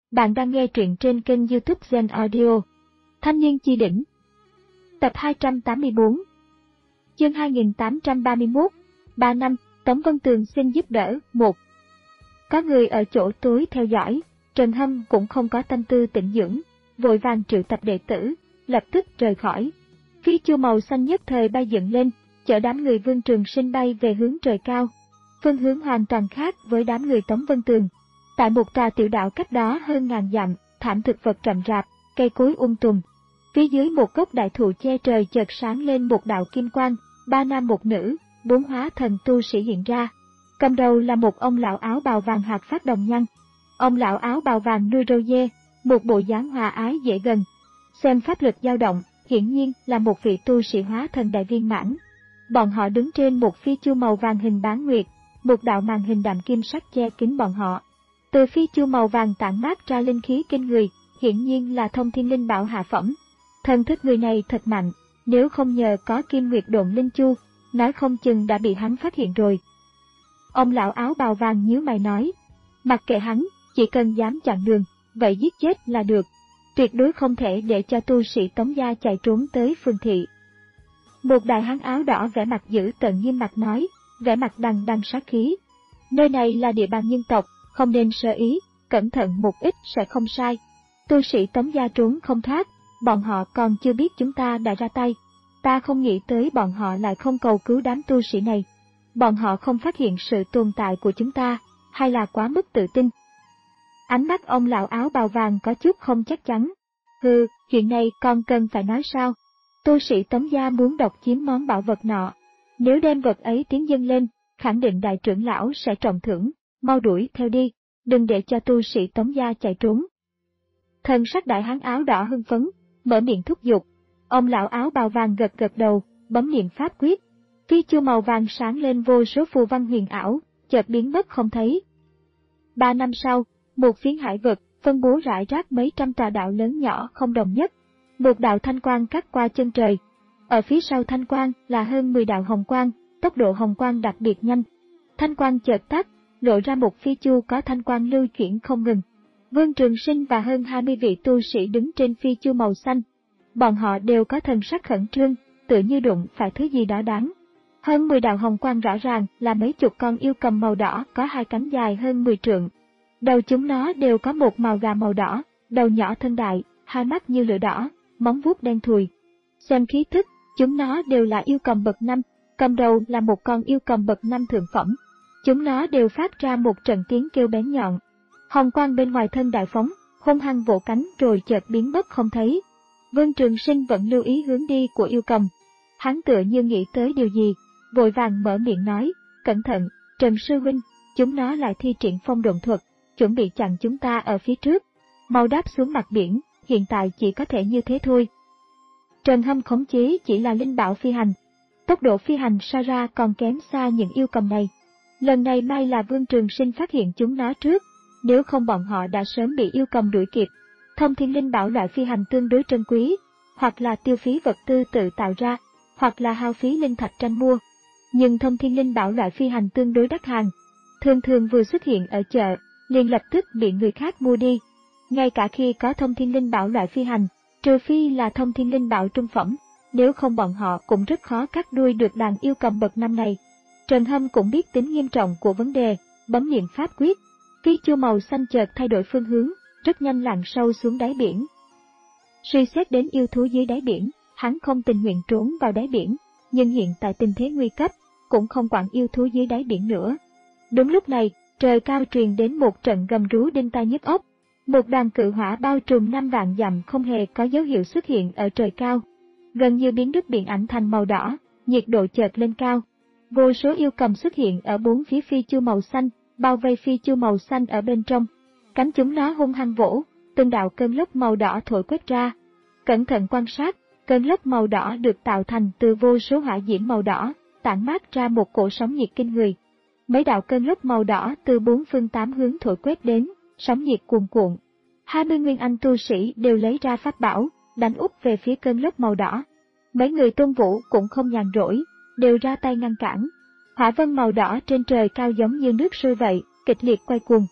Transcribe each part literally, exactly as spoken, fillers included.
Bạn đang nghe truyện trên kênh YouTube Zen Audio. Thanh niên chi đỉnh. Tập hai trăm tám mươi tư. Chương hai nghìn tám trăm ba mươi mốt. ba năm, Tống Vân Tường xin giúp đỡ. một. Có người ở chỗ tối theo dõi, Trần Hâm cũng không có tâm tư tĩnh dưỡng, vội vàng triệu tập đệ tử, lập tức rời khỏi. Phi chu màu xanh nhất thời bay dựng lên, chở đám người Vương Trường Sinh bay về hướng trời cao. Phương hướng hoàn toàn khác với đám người Tống Vân Tường. Tại một tòa tiểu đảo cách đó hơn ngàn dặm, thảm thực vật rậm rạp, cây cối um tùm. Phía dưới một gốc đại thụ che trời chợt sáng lên một đạo kim quang, ba nam một nữ, bốn hóa thần tu sĩ hiện ra. Cầm đầu là một ông lão áo bào vàng hạc phát đồng nhăn. Ông lão áo bào vàng nuôi râu dê, một bộ dáng hòa ái dễ gần. Xem pháp lực dao động, hiển nhiên là một vị tu sĩ hóa thần đại viên mãn. Bọn họ đứng trên một phi chu màu vàng hình bán nguyệt, một đạo màn hình đạm kim sắc che kín bọn họ. Từ phi chu màu vàng tản mát ra linh khí kinh người, hiển nhiên là thông thiên linh bảo hạ phẩm. Thần thức người này thật mạnh, nếu không nhờ có kim nguyệt độn linh chu, nói không chừng đã bị hắn phát hiện rồi. Ông lão áo bào vàng nhíu mày nói, mặc kệ hắn, chỉ cần dám chặn đường, vậy giết chết là được. Tuyệt đối không thể để cho tu sĩ Tống gia chạy trốn tới phương thị. Một đại hán áo đỏ vẻ mặt dữ tợn nghiêm mặt nói, vẻ mặt đằng đằng sát khí. Nơi này là địa bàn nhân tộc, không nên sơ ý, cẩn thận một ít sẽ không sai. Tu sĩ Tống gia trốn không thoát, bọn họ còn chưa biết chúng ta đã ra tay. Ta không nghĩ tới bọn họ lại không cầu cứu đám tu sĩ này. Bọn họ không phát hiện sự tồn tại của chúng ta, hay là quá mức tự tin. Ánh mắt ông lão áo bào vàng có chút không chắc chắn. Hừ, chuyện này còn cần phải nói sao? Tu sĩ Tống gia muốn độc chiếm món bảo vật nọ. Nếu đem vật ấy tiến dâng lên, khẳng định đại trưởng lão sẽ trọng thưởng, mau đuổi theo đi, đừng để cho tu sĩ Tống gia chạy trốn. Thần sắc đại hán áo đỏ hưng phấn, mở miệng thúc giục. Ông lão áo bào vàng gật gật đầu, bấm niệm pháp quyết. Phi chu màu vàng sáng lên vô số phù văn huyền ảo, chợt biến mất không thấy. Ba năm sau, một phiến hải vực, phân bố rải rác mấy trăm tòa đạo lớn nhỏ không đồng nhất. Một đạo thanh quang cắt qua chân trời. Ở phía sau thanh quang là hơn mười đạo hồng quang, tốc độ hồng quang đặc biệt nhanh. Thanh quang chợt tắt, lộ ra một phi chu có thanh quang lưu chuyển không ngừng. Vương Trường Sinh và hơn hai mươi vị tu sĩ đứng trên phi chu màu xanh. Bọn họ đều có thần sắc khẩn trương, tựa như đụng phải thứ gì đó đáng. Hơn mười đạo hồng quang rõ ràng là mấy chục con yêu cầm màu đỏ có hai cánh dài hơn mười trượng. Đầu chúng nó đều có một màu gà màu đỏ, đầu nhỏ thân đại, hai mắt như lửa đỏ, móng vuốt đen thùi. Xem khí thức, chúng nó đều là yêu cầm bậc năm, cầm đầu là một con yêu cầm bậc năm thượng phẩm. Chúng nó đều phát ra một trận tiếng kêu bén nhọn. Hồng quang bên ngoài thân đại phóng, hung hăng vỗ cánh rồi chợt biến mất không thấy. Vương Trường Sinh vẫn lưu ý hướng đi của yêu cầm. Hắn tựa như nghĩ tới điều gì, vội vàng mở miệng nói, cẩn thận, Trần Sư Huynh, chúng nó lại thi triển phong độn thuật, chuẩn bị chặn chúng ta ở phía trước. Mau đáp xuống mặt biển, hiện tại chỉ có thể như thế thôi. Trần Hâm khống chế chỉ là linh bảo phi hành. Tốc độ phi hành so ra còn kém xa những yêu cầm này. Lần này may là Vương Trường Sinh phát hiện chúng nó trước, nếu không bọn họ đã sớm bị yêu cầm đuổi kịp. Thông thiên linh bảo loại phi hành tương đối trân quý, hoặc là tiêu phí vật tư tự tạo ra, hoặc là hao phí linh thạch tranh mua. Nhưng thông thiên linh bảo loại phi hành tương đối đắt hàng, thường thường vừa xuất hiện ở chợ, liền lập tức bị người khác mua đi. Ngay cả khi có thông thiên linh bảo loại phi hành, trừ phi là thông thiên linh bảo trung phẩm, nếu không bọn họ cũng rất khó cắt đuôi được đàn yêu cầm bậc năm này. Trần Hâm cũng biết tính nghiêm trọng của vấn đề, bấm niệm pháp quyết. Phi chu màu xanh chợt thay đổi phương hướng, rất nhanh lặn sâu xuống đáy biển. Suy xét đến yêu thú dưới đáy biển, hắn không tình nguyện trốn vào đáy biển, nhưng hiện tại tình thế nguy cấp, cũng không quản yêu thú dưới đáy biển nữa. Đúng lúc này, trời cao truyền đến một trận gầm rú đinh tai nhức óc. Một đoàn cự hỏa bao trùm năm vạn dặm không hề có dấu hiệu xuất hiện ở trời cao, gần như biến nước biển ảnh thành màu đỏ, nhiệt độ chợt lên cao. Vô số yêu cầm xuất hiện ở bốn phía phi chu màu xanh, bao vây phi chu màu xanh ở bên trong. Cánh chúng nó hung hăng vỗ, từng đạo cơn lốc màu đỏ thổi quét ra. Cẩn thận quan sát, cơn lốc màu đỏ được tạo thành từ vô số hỏa diễm màu đỏ, tản mát ra một cổ sóng nhiệt kinh người. Mấy đạo cơn lốc màu đỏ từ bốn phương tám hướng thổi quét đến, sóng nhiệt cuồn cuộn. Hai mươi nguyên anh tu sĩ đều lấy ra pháp bảo, đánh úp về phía cơn lốc màu đỏ. Mấy người Tôn Vũ cũng không nhàn rỗi, đều ra tay ngăn cản. Hỏa vân màu đỏ trên trời cao giống như nước sôi vậy, kịch liệt quay cuồng.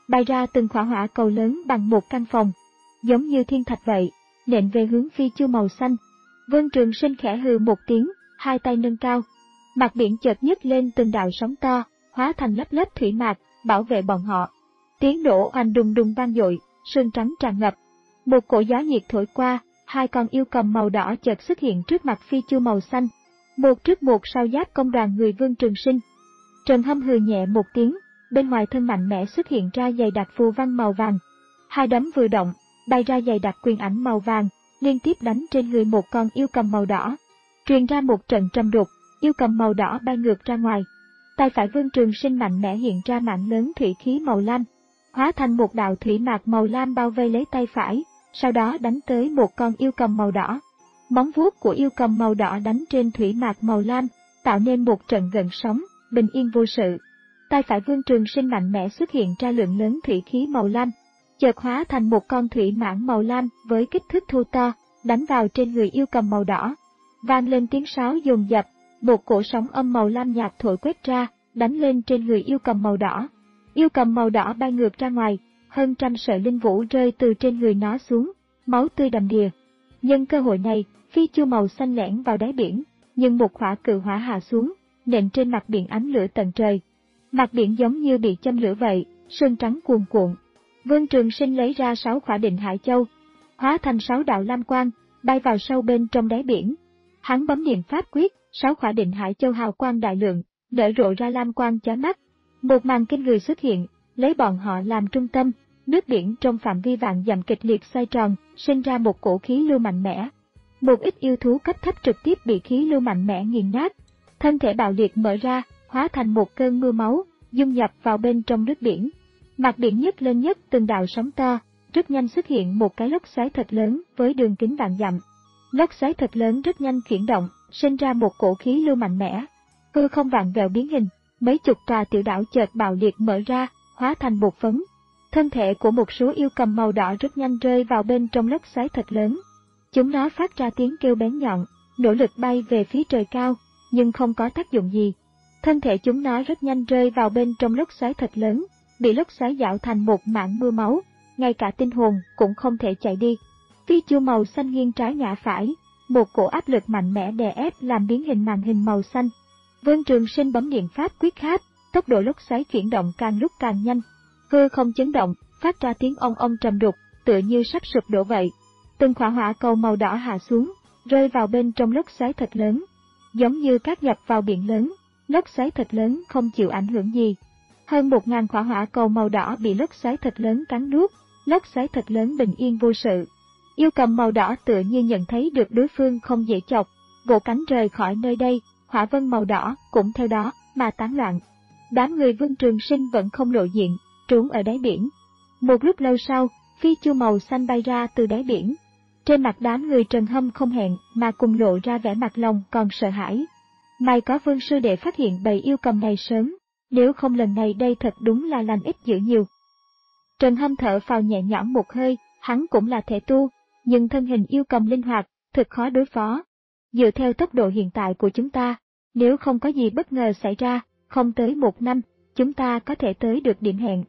bay ra từng khỏa hỏa cầu lớn bằng một căn phòng, giống như thiên thạch vậy, nện về hướng Phi Chu màu xanh. Vương Trường Sinh khẽ hừ một tiếng, hai tay nâng cao. Mặt biển chợt nhấc lên từng đạo sóng to, hóa thành lớp lớp thủy mạc, bảo vệ bọn họ. Tiếng nổ oanh đùng đùng vang dội, sương trắng tràn ngập. Một cổ gió nhiệt thổi qua, hai con yêu cầm màu đỏ chợt xuất hiện trước mặt Phi Chu màu xanh, một trước một sau giáp công đoàn người Vương Trường Sinh. Trần Hâm hừ nhẹ một tiếng, bên ngoài thân mạnh mẽ xuất hiện ra dày đặc phù văn màu vàng. Hai đấm vừa động, bay ra dày đặc quyền ảnh màu vàng, liên tiếp đánh trên người một con yêu cầm màu đỏ. Truyền ra một trận trầm đục, yêu cầm màu đỏ bay ngược ra ngoài. Tay phải Vương Trường Sinh mạnh mẽ hiện ra mảng lớn thủy khí màu lam, hóa thành một đạo thủy mạc màu lam bao vây lấy tay phải, sau đó đánh tới một con yêu cầm màu đỏ. Móng vuốt của yêu cầm màu đỏ đánh trên thủy mạc màu lam, tạo nên một trận gợn sóng, bình yên vô sự. Tay phải Vương Trường Sinh mạnh mẽ xuất hiện ra lượng lớn thủy khí màu lam, chợt hóa thành một con thủy mãng màu lam với kích thước thô to, đánh vào trên người yêu cầm màu đỏ. Vang lên tiếng sáo dồn dập, một cổ sóng âm màu lam nhạt thổi quét ra, đánh lên trên người yêu cầm màu đỏ. Yêu cầm màu đỏ bay ngược ra ngoài, hơn trăm sợi linh vũ rơi từ trên người nó xuống, máu tươi đầm đìa. Nhân cơ hội này, Phi Chu màu xanh lẻn vào đáy biển, nhưng một hỏa cự hỏa hạ xuống, nện trên mặt biển ánh lửa tận trời. Mặt biển giống như bị châm lửa vậy, sương trắng cuồn cuộn. Vương Trường Sinh lấy ra sáu khỏa định hải châu, hóa thành sáu đạo lam quang, bay vào sâu bên trong đáy biển. Hắn bấm niệm pháp quyết, sáu khỏa định hải châu hào quang đại lượng, nở rộ ra lam quang chói mắt. Một màn kinh người xuất hiện, lấy bọn họ làm trung tâm, nước biển trong phạm vi vạn dặm kịch liệt xoay tròn, sinh ra một cổ khí lưu mạnh mẽ. Một ít yêu thú cấp thấp trực tiếp bị khí lưu mạnh mẽ nghiền nát, thân thể bạo liệt mở ra, hóa thành một cơn mưa máu, dung nhập vào bên trong nước biển. Mặt biển nhấc lên nhấc từng đạo sóng to, rất nhanh xuất hiện một cái lốc xoáy thật lớn với đường kính vạn dặm. Lốc xoáy thật lớn rất nhanh chuyển động, sinh ra một cổ khí lưu mạnh mẽ. Hư không vạn vẹo biến hình, mấy chục tòa tiểu đảo chợt bạo liệt mở ra, hóa thành bột phấn. Thân thể của một số yêu cầm màu đỏ rất nhanh rơi vào bên trong lốc xoáy thật lớn. Chúng nó phát ra tiếng kêu bén nhọn, nỗ lực bay về phía trời cao, nhưng không có tác dụng gì. Thân thể chúng nó rất nhanh rơi vào bên trong lốc xoáy thật lớn, bị lốc xoáy dạo thành một mảng mưa máu, ngay cả tinh hồn cũng không thể chạy đi. Phi Chu màu xanh nghiêng trái ngã phải, một cổ áp lực mạnh mẽ đè ép làm biến hình màn hình màu xanh. Vương Trường Sinh bấm niệm pháp quyết kháp, tốc độ lốc xoáy chuyển động càng lúc càng nhanh. Hư không chấn động, phát ra tiếng ong ong trầm đục, tựa như sắp sụp đổ vậy. Từng khỏa hỏa cầu màu đỏ hạ xuống, rơi vào bên trong lốc xoáy thật lớn, giống như cát nhập vào biển lớn. Lốc xoáy thật lớn không chịu ảnh hưởng gì. Hơn một ngàn khỏa hỏa cầu màu đỏ bị lốc xoáy thật lớn cắn nuốt, lốc xoáy thật lớn bình yên vô sự. Yêu cầm màu đỏ tựa như nhận thấy được đối phương không dễ chọc, vỗ cánh rời khỏi nơi đây, hỏa vân màu đỏ cũng theo đó mà tán loạn. Đám người Vương Trường Sinh vẫn không lộ diện, trốn ở đáy biển. Một lúc lâu sau, Phi Chu màu xanh bay ra từ đáy biển. Trên mặt đám người Trần Hâm không hẹn mà cùng lộ ra vẻ mặt lòng còn sợ hãi. May có Vương sư đệ phát hiện bầy yêu cầm này sớm, nếu không lần này đây thật đúng là lành ít dữ nhiều. Trần Hâm thở phào nhẹ nhõm một hơi, hắn cũng là thể tu, nhưng thân hình yêu cầm linh hoạt, thật khó đối phó. Dựa theo tốc độ hiện tại của chúng ta, nếu không có gì bất ngờ xảy ra, không tới một năm, chúng ta có thể tới được điểm hẹn.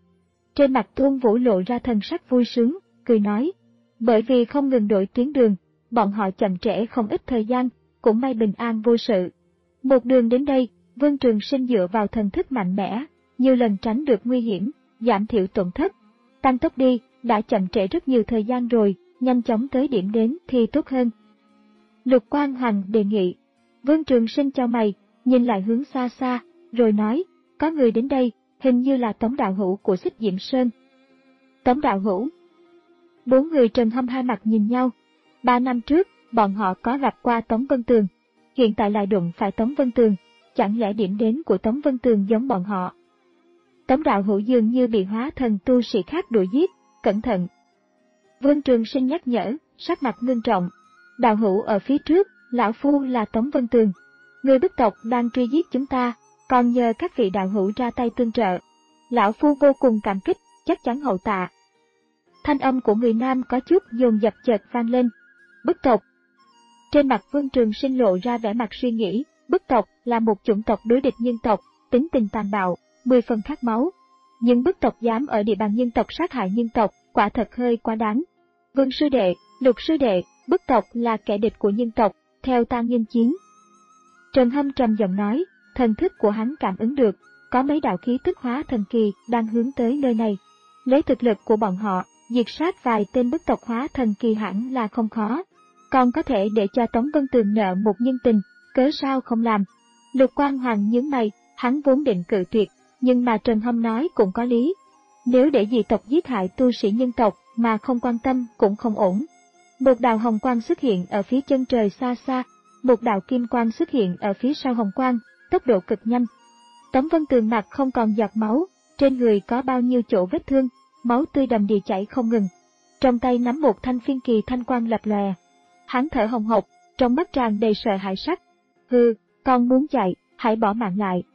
Trên mặt Tôn Vũ lộ ra thần sắc vui sướng, cười nói, bởi vì không ngừng đổi tuyến đường, bọn họ chậm trễ không ít thời gian, cũng may bình an vô sự. Một đường đến đây, Vương Trường Sinh dựa vào thần thức mạnh mẽ, nhiều lần tránh được nguy hiểm, giảm thiểu tổn thất. Tăng tốc đi, đã chậm trễ rất nhiều thời gian rồi, nhanh chóng tới điểm đến thì tốt hơn. Lục Quang Hoành đề nghị. Vương Trường Sinh chau mày, nhìn lại hướng xa xa, rồi nói, có người đến đây, hình như là Tống đạo hữu của Xích Diệm Sơn. Tống đạo hữu. Bốn người Trần Hâm hai mặt nhìn nhau. Ba năm trước, bọn họ có gặp qua Tống Vân Tường, hiện tại lại đụng phải Tống Vân Tường, chẳng lẽ điểm đến của Tống Vân Tường giống bọn họ? Tống đạo hữu dường như bị hóa thần tu sĩ khác đuổi giết, cẩn thận. Vương Trường Sinh nhắc nhở, sắc mặt ngưng trọng. Đạo hữu ở phía trước, lão phu là Tống Vân Tường. Người Bức tộc đang truy giết chúng ta, còn nhờ các vị đạo hữu ra tay tương trợ. Lão phu vô cùng cảm kích, chắc chắn hậu tạ. Thanh âm của người nam có chút dồn dập chợt vang lên. Bức tộc. Trên mặt Vương Trường Sinh lộ ra vẻ mặt suy nghĩ, Bức tộc là một chủng tộc đối địch nhân tộc, tính tình tàn bạo, mười phần khát máu. nhưng bức tộc dám ở địa bàn nhân tộc sát hại nhân tộc, quả thật hơi quá đáng. Vương sư đệ, Lục sư đệ, bức tộc là kẻ địch của nhân tộc, theo ta nghênh chiến. Trần Hâm trầm giọng nói, thần thức của hắn cảm ứng được, có mấy đạo khí tức hóa thần kỳ đang hướng tới nơi này. Lấy thực lực của bọn họ, diệt sát vài tên bức tộc hóa thần kỳ hẳn là không khó. Còn có thể để cho Tống Vân Tường nợ một nhân tình, cớ sao không làm. Lục Quang Hoàng nhướng mày, hắn vốn định cự tuyệt, nhưng mà Trần Hâm nói cũng có lý. Nếu để dị tộc giết hại tu sĩ nhân tộc mà không quan tâm cũng không ổn. Một đạo hồng quang xuất hiện ở phía chân trời xa xa, một đạo kim quang xuất hiện ở phía sau hồng quang, tốc độ cực nhanh. Tống Vân Tường mặt không còn giọt máu, trên người có bao nhiêu chỗ vết thương, máu tươi đầm đìa chảy không ngừng. Trong tay nắm một thanh phiên kỳ thanh quang lập lòe. Hắn thở hồng hộc, trong mắt tràn đầy sợ hãi sắc. Hừ, con muốn chạy, hãy bỏ mạng lại.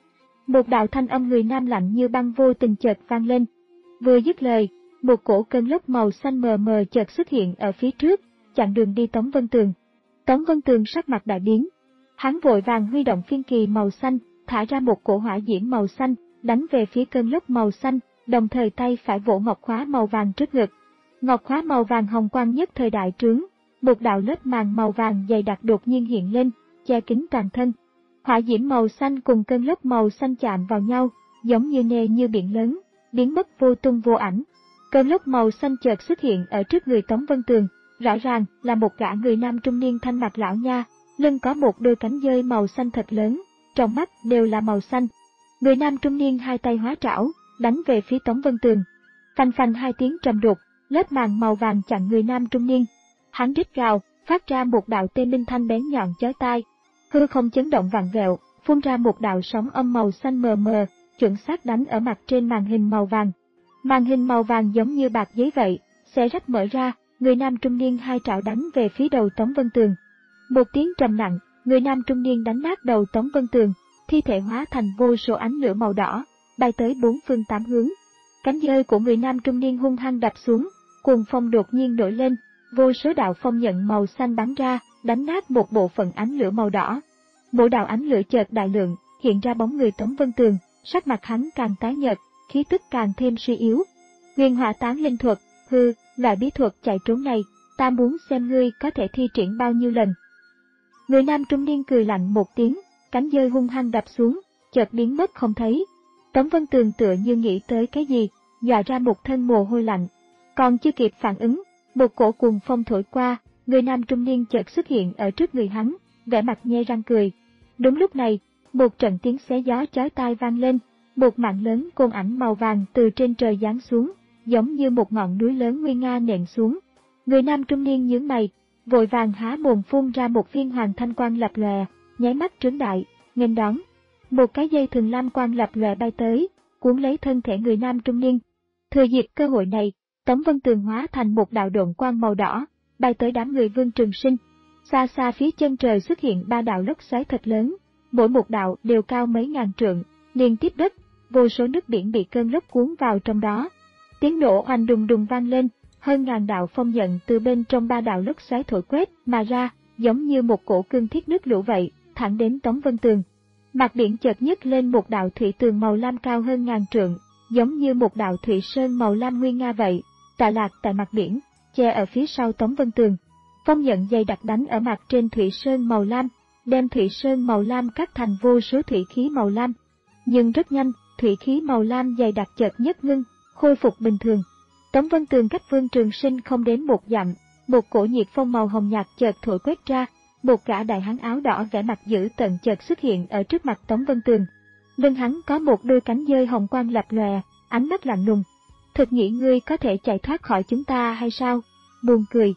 Một đạo thanh âm người nam lạnh như băng vô tình chợt vang lên. Vừa dứt lời, một cổ cơn lốc màu xanh mờ mờ chợt xuất hiện ở phía trước, chặn đường đi Tống Vân Tường. Tống Vân Tường sắc mặt đại biến. Hắn vội vàng huy động phiên kỳ màu xanh, thả ra một cổ hỏa diễm màu xanh, đánh về phía cơn lốc màu xanh, đồng thời tay phải vỗ ngọc khóa màu vàng trước ngực. Ngọc khóa màu vàng hồng quang nhất thời đại trướng, một đạo lớp màng màu vàng dày đặc đột nhiên hiện lên, che kín toàn thân. Hỏa diễm màu xanh cùng cơn lốc màu xanh chạm vào nhau, giống như nê như biển lớn, biến mất vô tung vô ảnh. Cơn lốc màu xanh chợt xuất hiện ở trước người Tống Vân Tường, rõ ràng là một gã người nam trung niên thanh mặt lão nha, lưng có một đôi cánh dơi màu xanh thật lớn, trong mắt đều là màu xanh. Người nam trung niên hai tay hóa trảo, đánh về phía Tống Vân Tường. Phanh phanh hai tiếng trầm đục, lớp màng màu vàng chặn người nam trung niên. Hắn rít gào, phát ra một đạo tê minh thanh bén nhọn chói tai. Hư không chấn động vặn vẹo, phun ra một đạo sóng âm màu xanh mờ mờ, chuẩn xác đánh ở mặt trên màn hình màu vàng. Màn hình màu vàng giống như bạc giấy vậy, xé rách mở ra, người nam trung niên hai trảo đánh về phía đầu Tống Vân Tường. Một tiếng trầm nặng, người nam trung niên đánh nát đầu Tống Vân Tường, thi thể hóa thành vô số ánh lửa màu đỏ, bay tới bốn phương tám hướng. Cánh dơi của người nam trung niên hung hăng đập xuống, cuồng phong đột nhiên nổi lên, vô số đạo phong nhận màu xanh bắn ra, đánh nát một bộ phận ánh lửa màu đỏ. Mỗi đạo ánh lửa chợt đại lượng, hiện ra bóng người Tống Vân Tường, sắc mặt hắn càng tái nhợt, khí tức càng thêm suy yếu. Nguyên hỏa tán linh thuật, hư, loại bí thuật chạy trốn này, ta muốn xem ngươi có thể thi triển bao nhiêu lần. Người nam trung niên cười lạnh một tiếng, cánh dơi hung hăng đập xuống, chợt biến mất không thấy. Tống Vân Tường tựa như nghĩ tới cái gì, dọa ra một thân mồ hôi lạnh. Còn chưa kịp phản ứng, một cổ cuồng phong thổi qua, người nam trung niên chợt xuất hiện ở trước người hắn, vẻ mặt nhe răng cười. Đúng lúc này, một trận tiếng xé gió chói tai vang lên, một mạng lớn côn ảnh màu vàng từ trên trời giáng xuống, giống như một ngọn núi lớn nguy nga nện xuống. Người nam trung niên nhướng mày, vội vàng há mồm phun ra một viên hoàng thanh quang lập lòe, nháy mắt trướng đại, nghênh đón. Một cái dây thường lam quang lập lòe bay tới, cuốn lấy thân thể người nam trung niên. Thừa dịp cơ hội này, Tống Vân Tường hóa thành một đạo độn quang màu đỏ, bay tới đám người Vương Trường Sinh. Xa xa phía chân trời xuất hiện ba đạo lốc xoáy thật lớn, mỗi một đạo đều cao mấy ngàn trượng, liên tiếp đất, vô số nước biển bị cơn lốc cuốn vào trong đó. Tiếng nổ oanh đùng đùng vang lên, hơn ngàn đạo phong nhận từ bên trong ba đạo lốc xoáy thổi quét mà ra, giống như một cổ cương thiết nước lũ vậy, thẳng đến Tống Vân Tường. Mặt biển chợt nhấc lên một đạo thủy tường màu lam cao hơn ngàn trượng, giống như một đạo thủy sơn màu lam nguy nga vậy, tọa lạc tại mặt biển, che ở phía sau Tống Vân Tường. Phong nhận dày đặc đánh ở mặt trên thủy sơn màu lam, đem thủy sơn màu lam cắt thành vô số thủy khí màu lam. Nhưng rất nhanh, thủy khí màu lam dày đặc chợt nhất ngưng, khôi phục bình thường. Tống Vân Tường cách Vương Trường Sinh không đến một dặm, một cổ nhiệt phong màu hồng nhạt chợt thổi quét ra, một gã đại hán áo đỏ vẻ mặt dữ tợn chợt xuất hiện ở trước mặt Tống Vân Tường. Lưng hắn có một đôi cánh dơi hồng quang lập lòe, ánh mắt lạnh lùng. Thực nghĩ ngươi có thể chạy thoát khỏi chúng ta hay sao? Buồn cười.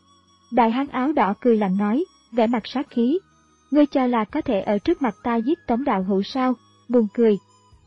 Đại hán áo đỏ cười lạnh nói, vẻ mặt sát khí. Ngươi cho là có thể ở trước mặt ta giết Tống đạo hữu sao? Buồn cười.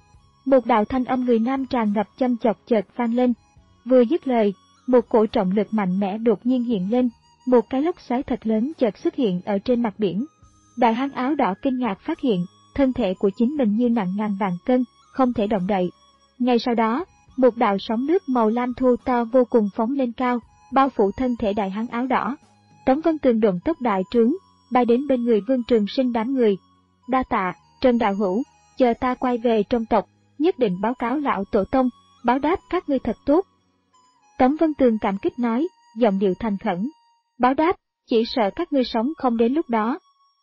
Một đạo thanh âm người nam tràn ngập châm chọc chợt vang lên. Vừa dứt lời, một cổ trọng lực mạnh mẽ đột nhiên hiện lên, một cái lốc xoáy thật lớn chợt xuất hiện ở trên mặt biển. Đại hán áo đỏ kinh ngạc phát hiện, thân thể của chính mình như nặng ngàn vạn cân, không thể động đậy. Ngay sau đó, một đạo sóng nước màu lam thô to vô cùng phóng lên cao, bao phủ thân thể đại hán áo đỏ. Tống Vân Tường độn tốc đại trướng, bay đến bên người Vương Trường Sinh đám người. Đa tạ, Trần đạo hữu, chờ ta quay về trong tộc, nhất định báo cáo lão tổ tông, báo đáp các ngươi thật tốt. Tống Vân Tường cảm kích nói, giọng điệu thành khẩn. Báo đáp, chỉ sợ các ngươi sống không đến lúc đó.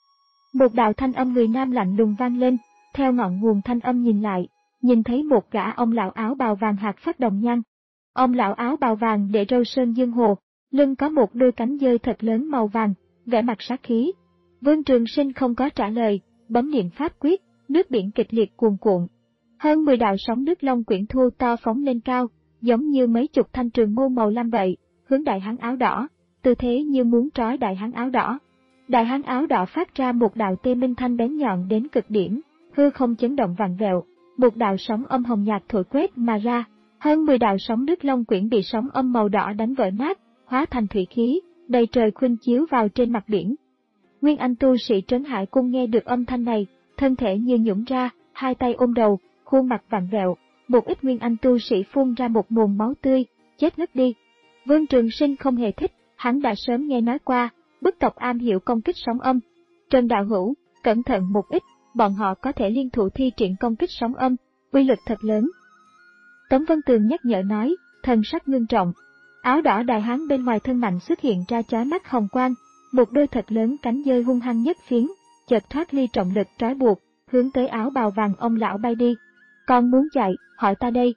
Một đạo thanh âm người nam lạnh lùng vang lên, theo ngọn nguồn thanh âm nhìn lại, nhìn thấy một gã ông lão áo bào vàng hạt phát đồng nhan. Ông lão áo bào vàng để râu sơn dương hồ, lưng có một đôi cánh dơi thật lớn màu vàng, vẻ mặt sát khí. Vương Trường Sinh không có trả lời, bấm niệm pháp quyết, nước biển kịch liệt cuồn cuộn. Hơn mười đạo sóng nước long quyển thu to phóng lên cao, giống như mấy chục thanh trường mâu màu lam vậy, hướng đại hán áo đỏ, tư thế như muốn trói đại hán áo đỏ. Đại hán áo đỏ phát ra một đạo tê minh thanh bén nhọn đến cực điểm, hư không chấn động vặn vẹo, một đạo sóng âm hồng nhạt thổi quét mà ra. Hơn mười đạo sóng nước long quyển bị sóng âm màu đỏ đánh vỡ nát, hóa thành thủy khí, đầy trời khuynh chiếu vào trên mặt biển. Nguyên Anh tu sĩ Trấn Hải Cung nghe được âm thanh này, thân thể như nhũn ra, hai tay ôm đầu, khuôn mặt vặn vẹo, một ít Nguyên Anh tu sĩ phun ra một nguồn máu tươi, chết ngất đi. Vương Trường Sinh không hề thích, hắn đã sớm nghe nói qua, bức tộc am hiểu công kích sóng âm. Trần đạo hữu, cẩn thận một ít, bọn họ có thể liên thủ thi triển công kích sóng âm, uy lực thật lớn. Tống Vân Tường nhắc nhở nói, thần sắc ngưng trọng. Áo đỏ đại hán bên ngoài thân mạnh xuất hiện ra chói mắt hồng quang, một đôi thật lớn cánh dơi hung hăng nhất phiến, chợt thoát ly trọng lực trói buộc, hướng tới áo bào vàng ông lão bay đi. Con muốn chạy, hỏi ta đây.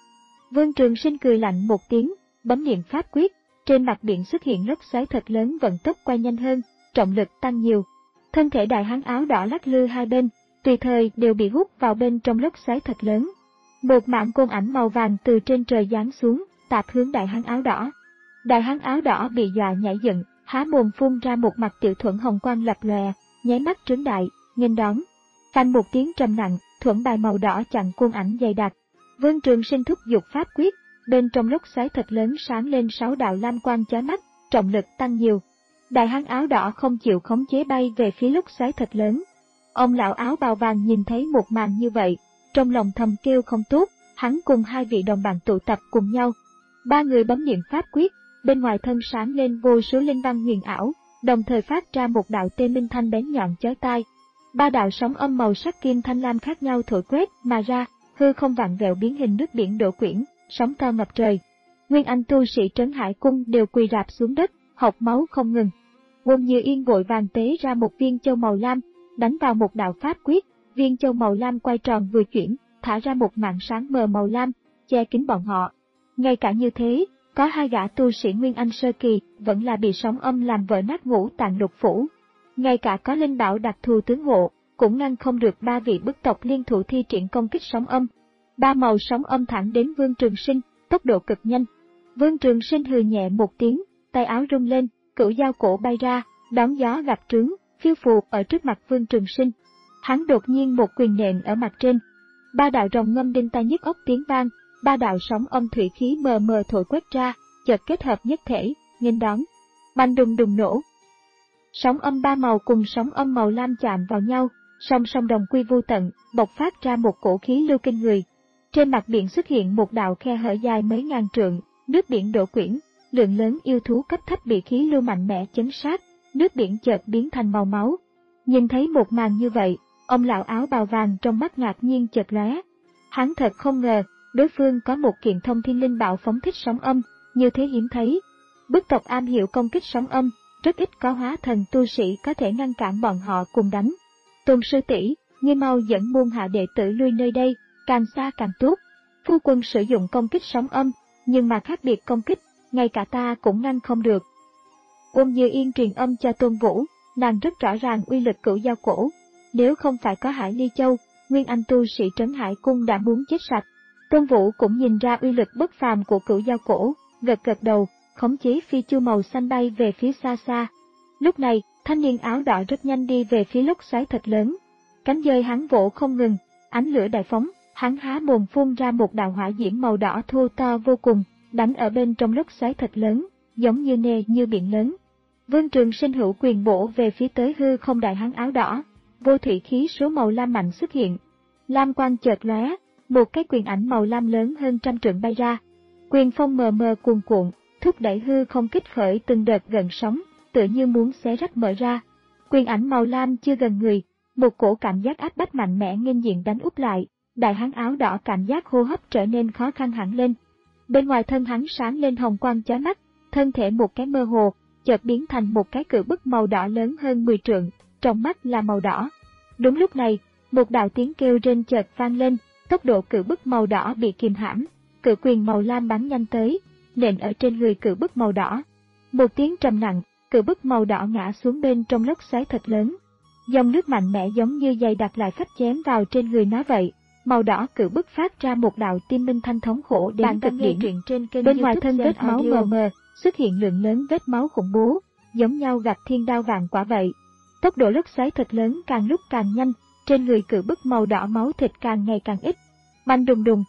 Vương Trường Sinh cười lạnh một tiếng, bấm niệm pháp quyết, trên mặt biển xuất hiện lốc xoáy thật lớn vận tốc quay nhanh hơn, trọng lực tăng nhiều. Thân thể đại hán áo đỏ lắc lư hai bên, tùy thời đều bị hút vào bên trong lốc xoáy thật lớn. Một mảng côn ảnh màu vàng từ trên trời giáng xuống, tạt hướng đại hán áo đỏ. Đại hán áo đỏ bị dọa nhảy dựng, há mồm phun ra một mặt tiểu thuẫn hồng quang lập lòe, nháy mắt trướng đại, nghênh đón. Phanh một tiếng trầm nặng, thuẫn bài màu đỏ chặn côn ảnh dày đặc. Vương Trường Sinh thúc giục pháp quyết, bên trong lốc xoáy thật lớn sáng lên sáu đạo lam quang chói mắt, trọng lực tăng nhiều. Đại hán áo đỏ không chịu khống chế bay về phía lốc xoáy thật lớn. Ông lão áo bào vàng nhìn thấy một màn như vậy, trong lòng thầm kêu không tốt, hắn cùng hai vị đồng bạn tụ tập cùng nhau. Ba người bấm niệm pháp quyết, bên ngoài thân sáng lên vô số linh văn huyền ảo, đồng thời phát ra một đạo tê minh thanh bén nhọn chói tai. Ba đạo sóng âm màu sắc kim thanh lam khác nhau thổi quét mà ra, hư không vặn vẹo biến hình nước biển đổ quyển, sóng to ngập trời. Nguyên Anh tu sĩ Trấn Hải Cung đều quỳ rạp xuống đất, hộc máu không ngừng. Quân Như Yên vội vàng tế ra một viên châu màu lam, đánh vào một đạo pháp quyết, viên châu màu lam quay tròn vừa chuyển, thả ra một màn sáng mờ màu lam, che kín bọn họ. Ngay cả như thế, có hai gã tu sĩ Nguyên Anh sơ kỳ vẫn là bị sóng âm làm vỡ nát ngũ tạng lục phủ. Ngay cả có linh bảo đặc thù tướng hộ, cũng ngăn không được ba vị bức tộc liên thủ thi triển công kích sóng âm. Ba màu sóng âm thẳng đến Vương Trường Sinh, tốc độ cực nhanh. Vương Trường Sinh hừ nhẹ một tiếng, tay áo rung lên, cửu dao cổ bay ra, đón gió gặp trướng, phiêu phù ở trước mặt Vương Trường Sinh. Hắn đột nhiên một quyền nện ở mặt trên. Ba đạo rồng ngâm đinh tai nhức óc tiếng vang, ba đạo sóng âm thủy khí mờ mờ thổi quét ra, chợt kết hợp nhất thể, nghênh đón. Bành đùng đùng nổ. Sóng âm ba màu cùng sóng âm màu lam chạm vào nhau, song song đồng quy vô tận, bộc phát ra một cổ khí lưu kinh người. Trên mặt biển xuất hiện một đạo khe hở dài mấy ngàn trượng, nước biển đổ quyển, lượng lớn yêu thú cấp thấp bị khí lưu mạnh mẽ chấn sát, nước biển chợt biến thành màu máu. Nhìn thấy một màn như vậy, ông lão áo bào vàng trong mắt ngạc nhiên chợt lóe. Hắn thật không ngờ, đối phương có một kiện thông thiên linh bảo phóng thích sóng âm, như thế hiếm thấy. Bức tộc am hiểu công kích sóng âm, rất ít có hóa thần tu sĩ có thể ngăn cản bọn họ cùng đánh. Tôn sư tỷ, ngươi mau dẫn môn hạ đệ tử lui nơi đây, càng xa càng tốt. Phu quân sử dụng công kích sóng âm, nhưng mà khác biệt công kích, ngay cả ta cũng ngăn không được. Quân Như Yên truyền âm cho Tôn Vũ, nàng rất rõ ràng uy lực cửu dao cổ. Nếu không phải có Hải Ly Châu, Nguyên Anh tu sĩ Trấn Hải Cung đã muốn chết sạch. Tôn Vũ cũng nhìn ra uy lực bất phàm của cửu dao cổ, gật gật đầu, khống chế phi chu màu xanh bay về phía xa xa. Lúc này, thanh niên áo đỏ rất nhanh đi về phía lốc xoáy thật lớn. Cánh dơi hắn vỗ không ngừng, ánh lửa đại phóng, hắn há mồm phun ra một đạo hỏa diễm màu đỏ thô to vô cùng, đánh ở bên trong lốc xoáy thật lớn, giống như nê như biển lớn. Vương Trường Sinh hữu quyền bổ về phía tới hư không đại hán áo đỏ, vô thủy khí số màu lam mạnh xuất hiện. Lam quang chợt lóe, một cái quyền ảnh màu lam lớn hơn trăm trượng bay ra. Quyền phong mờ mờ cuồn cuộn, thúc đẩy hư không kích khởi từng đợt gần sóng, tựa như muốn xé rách mở ra. Quyền ảnh màu lam chưa gần người, một cổ cảm giác áp bách mạnh mẽ nghênh diện đánh úp lại, đại hán áo đỏ cảm giác hô hấp trở nên khó khăn hẳn lên. Bên ngoài thân hắn sáng lên hồng quang chói mắt, thân thể một cái mơ hồ, chợt biến thành một cái cự bức màu đỏ lớn hơn mười trượng, trong mắt là màu đỏ. Đúng lúc này, một đạo tiếng kêu rên chợt vang lên, tốc độ cự bức màu đỏ bị kìm hãm, cự quyền màu lam bắn nhanh tới, nện ở trên người cự bức màu đỏ. Một tiếng trầm nặng, cự bức màu đỏ ngã xuống bên trong lốc xoáy thật lớn. Dòng nước mạnh mẽ giống như dày đặc lại phách chém vào trên người nó vậy. Màu đỏ cự bức phát ra một đạo tim minh thanh thống khổ đến cực điểm. Trên kênh bên ngoài thân vết máu mờ mờ, xuất hiện lượng lớn vết máu khủng bố, giống nhau gặp thiên đao vạn quả vậy. Tốc độ lốc xoáy thật lớn càng lúc càng nhanh, trên người cự bức màu đỏ máu thịt càng ngày càng ít. Bành đùng đùng.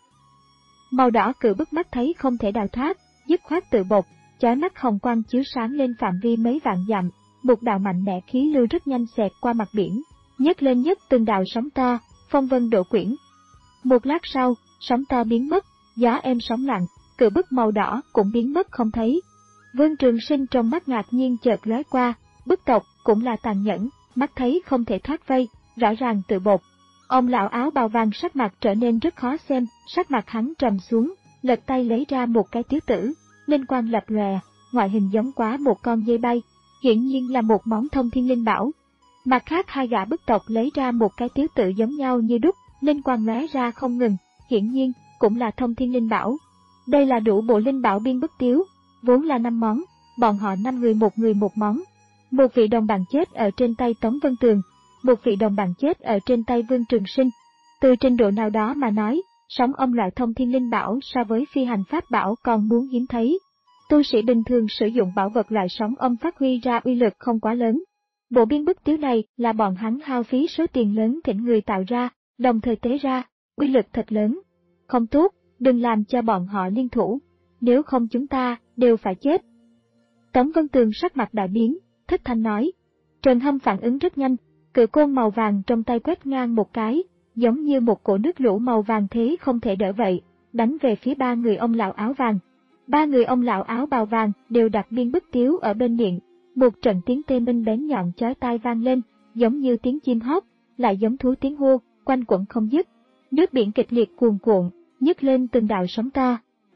Màu đỏ cự bức mắt thấy không thể đào thoát, dứt khoát tự bộc, chói mắt hồng quang chiếu sáng lên phạm vi mấy vạn dặm, một đạo mạnh mẽ khí lưu rất nhanh xẹt qua mặt biển, nhấc lên nhất từng đạo sóng to, phong vân độ quyển. Một lát sau, sóng to biến mất, gió êm sóng lặng, cự bức màu đỏ cũng biến mất không thấy. Vương Trường Sinh trong mắt ngạc nhiên chợt lóe qua, bức tộc cũng là tàn nhẫn, mắt thấy không thể thoát vây, rõ ràng tự bột. Ông lão áo bào vàng sắc mặt trở nên rất khó xem, sắc mặt hắn trầm xuống, lật tay lấy ra một cái tiếu tử, linh quang lập lòe, ngoại hình giống quá một con dây bay, hiển nhiên là một món thông thiên linh bảo. Mặt khác hai gã bức tộc lấy ra một cái tiếu tự giống nhau như đúc, linh quang lóe ra không ngừng, hiển nhiên cũng là thông thiên linh bảo. Đây là đủ bộ linh bảo biên bức tiếu, vốn là năm món, bọn họ năm người một người một món. Một vị đồng bạn chết ở trên tay Tống Vân Tường, một vị đồng bạn chết ở trên tay Vương Trường Sinh. Từ trình độ nào đó mà nói, sóng âm loại thông thiên linh bảo so với phi hành pháp bảo còn muốn hiếm thấy. Tu sĩ bình thường sử dụng bảo vật loại sóng âm phát huy ra uy lực không quá lớn. Bộ biên bức tiếu này là bọn hắn hao phí số tiền lớn thỉnh người tạo ra, đồng thời tế ra, uy lực thật lớn. Không tốt, đừng làm cho bọn họ liên thủ, nếu không chúng ta đều phải chết. Tống Vân Tường sắc mặt đại biến, thất thanh nói. Trần Hâm phản ứng rất nhanh, cự côn màu vàng trong tay quét ngang một cái, giống như một cổ nước lũ màu vàng thế không thể đỡ vậy, đánh về phía ba người ông lão áo vàng. Ba người ông lão áo bào vàng đều đặt biên bức tiếu ở bên miệng, một trận tiếng tê minh bén nhọn chói tai vang lên, giống như tiếng chim hót, lại giống thú tiếng hô, quanh quẩn không dứt. Nước biển kịch liệt cuồn cuộn, nhấc lên từng đạo sóng to.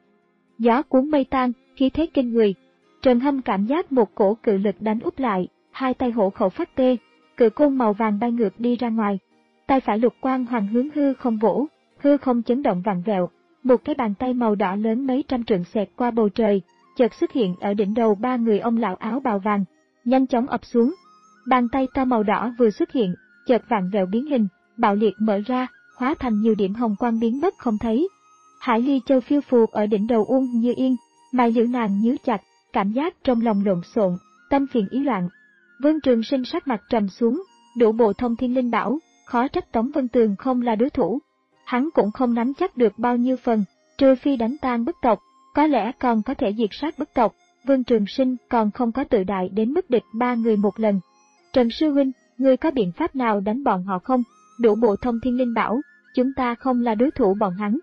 Gió cuốn mây tan, khí thế kinh người. Trần Hâm cảm giác một cổ cự lực đánh úp lại, hai tay hổ khẩu phát tê, cự côn màu vàng bay ngược đi ra ngoài. Tay phải lục quang hoàng hướng hư không vỗ, hư không chấn động vặn vẹo. Một cái bàn tay màu đỏ lớn mấy trăm trượng xẹt qua bầu trời, chợt xuất hiện ở đỉnh đầu ba người ông lão áo bào vàng, nhanh chóng ập xuống. Bàn tay to màu đỏ vừa xuất hiện, chợt vặn vẹo biến hình, bạo liệt mở ra, hóa thành nhiều điểm hồng quang biến mất không thấy. Hải Ly Châu phiêu phù ở đỉnh đầu Uông Như Yên, mày liễu nàng nhíu chặt, cảm giác trong lòng lộn xộn, tâm phiền ý loạn. Vương Trường Sinh sắc mặt trầm xuống, đủ bộ thông thiên linh bảo, khó trách Tống Vân Tường không là đối thủ. Hắn cũng không nắm chắc được bao nhiêu phần, trừ phi đánh tan bức tộc, có lẽ còn có thể diệt sát bức tộc. Vương Trường Sinh còn không có tự đại đến mức địch ba người một lần. Trần Sư Huynh, ngươi có biện pháp nào đánh bọn họ không? Đủ bộ thông thiên linh bảo, chúng ta không là đối thủ bọn hắn.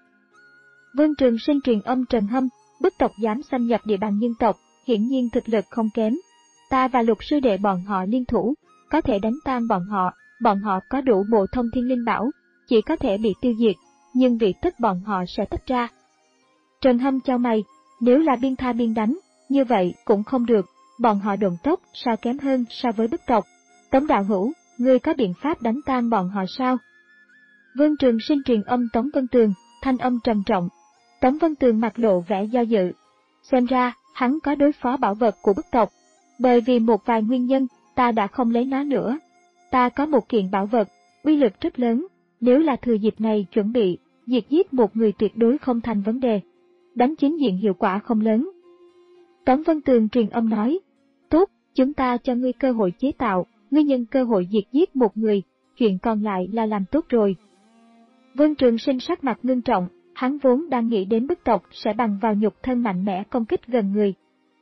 Vương Trường Sinh truyền âm Trần Hâm, bức tộc dám xâm nhập địa bàn nhân tộc, hiển nhiên thực lực không kém. Ta và Lục sư đệ bọn họ liên thủ, có thể đánh tan bọn họ, bọn họ có đủ bộ thông thiên linh bảo, chỉ có thể bị tiêu diệt, nhưng vì tất bọn họ sẽ tách ra. Trần Hâm chau mày, nếu là biên tha biên đánh, như vậy cũng không được, bọn họ độn tốc sao kém hơn so với bức tộc. Tống đạo hữu, ngươi có biện pháp đánh tan bọn họ sao? Vương Trường Sinh truyền âm Tống Vân Tường, thanh âm trầm trọng. Tống Vân Tường mặt lộ vẻ do dự. Xem ra, hắn có đối phó bảo vật của bức tộc. Bởi vì một vài nguyên nhân, ta đã không lấy nó nữa. Ta có một kiện bảo vật, uy lực rất lớn, nếu là thừa dịp này chuẩn bị, diệt giết một người tuyệt đối không thành vấn đề. Đánh chính diện hiệu quả không lớn. Tống Vân Tường truyền âm nói, tốt, chúng ta cho ngươi cơ hội chế tạo, ngươi nhân cơ hội diệt giết một người, chuyện còn lại là làm tốt rồi. Vương Trường Sinh sắc mặt ngưng trọng, hắn vốn đang nghĩ đến bức tộc sẽ bằng vào nhục thân mạnh mẽ công kích gần người.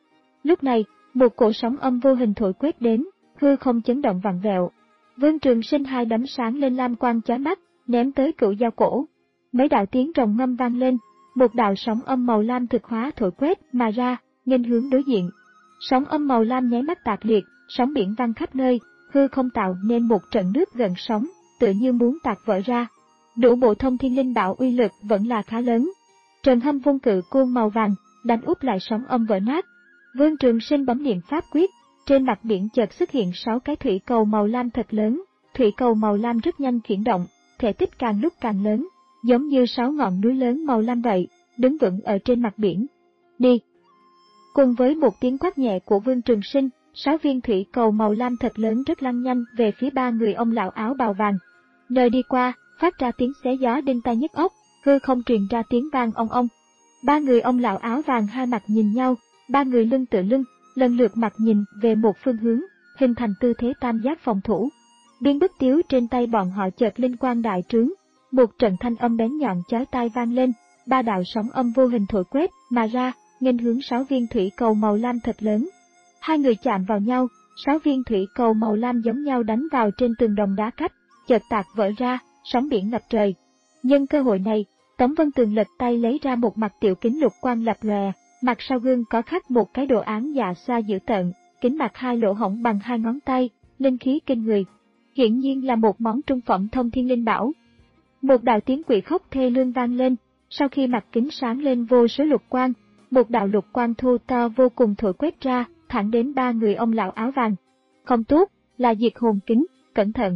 Lúc này, một cổ sóng âm vô hình thổi quét đến, hư không chấn động vặn vẹo. Vương Trường Sinh hai đấm sáng lên lam quang chói mắt, ném tới Cửu Giao cổ. Mấy đạo tiếng rồng ngâm vang lên, một đạo sóng âm màu lam thực hóa thổi quét mà ra, nghênh hướng đối diện. Sóng âm màu lam nháy mắt tạc liệt, sóng biển vang khắp nơi, hư không tạo nên một trận nước gần sóng, tựa như muốn tạc vỡ ra. Đủ bộ thông thiên linh bảo uy lực vẫn là khá lớn. Trần Hâm vung cự côn màu vàng, đánh úp lại sóng âm vỡ nát. Vương Trường Sinh bấm niệm pháp quyết, trên mặt biển chợt xuất hiện sáu cái thủy cầu màu lam thật lớn. Thủy cầu màu lam rất nhanh chuyển động, thể tích càng lúc càng lớn, giống như sáu ngọn núi lớn màu lam vậy, đứng vững ở trên mặt biển. Đi! Cùng với một tiếng quát nhẹ của Vương Trường Sinh, sáu viên thủy cầu màu lam thật lớn rất lăn nhanh về phía ba người ông lão áo bào vàng. Nơi đi qua, phát ra tiếng xé gió đinh tai nhức óc, hư không truyền ra tiếng vang ong ong. Ba người ông lão áo vàng hai mặt nhìn nhau, ba người lưng tựa lưng, lần lượt mặt nhìn về một phương hướng, hình thành tư thế tam giác phòng thủ. Biên bức tiếu trên tay bọn họ chợt linh quang đại trướng, một trận thanh âm bén nhọn chói tai vang lên, ba đạo sóng âm vô hình thổi quét mà ra, nghênh hướng sáu viên thủy cầu màu lam thật lớn. Hai người chạm vào nhau, sáu viên thủy cầu màu lam giống nhau đánh vào trên tường đồng đá cách, chợt tạc vỡ ra, sóng biển ngập trời. Nhân cơ hội này, Tống Vân Tường lật tay lấy ra một mặt tiểu kính lục quang lập lòe, mặt sau gương có khắc một cái đồ án dạ xoa dữ tợn, kính mặt hai lỗ hổng bằng hai ngón tay, linh khí kinh người. Hiển nhiên là một món trung phẩm thông thiên linh bảo. Một đạo tiếng quỷ khóc thê lương vang lên, sau khi mặt kính sáng lên vô số lục quang, một đạo lục quang thô to vô cùng thổi quét ra, thẳng đến ba người ông lão áo vàng. Không tốt, là diệt hồn kính, cẩn thận.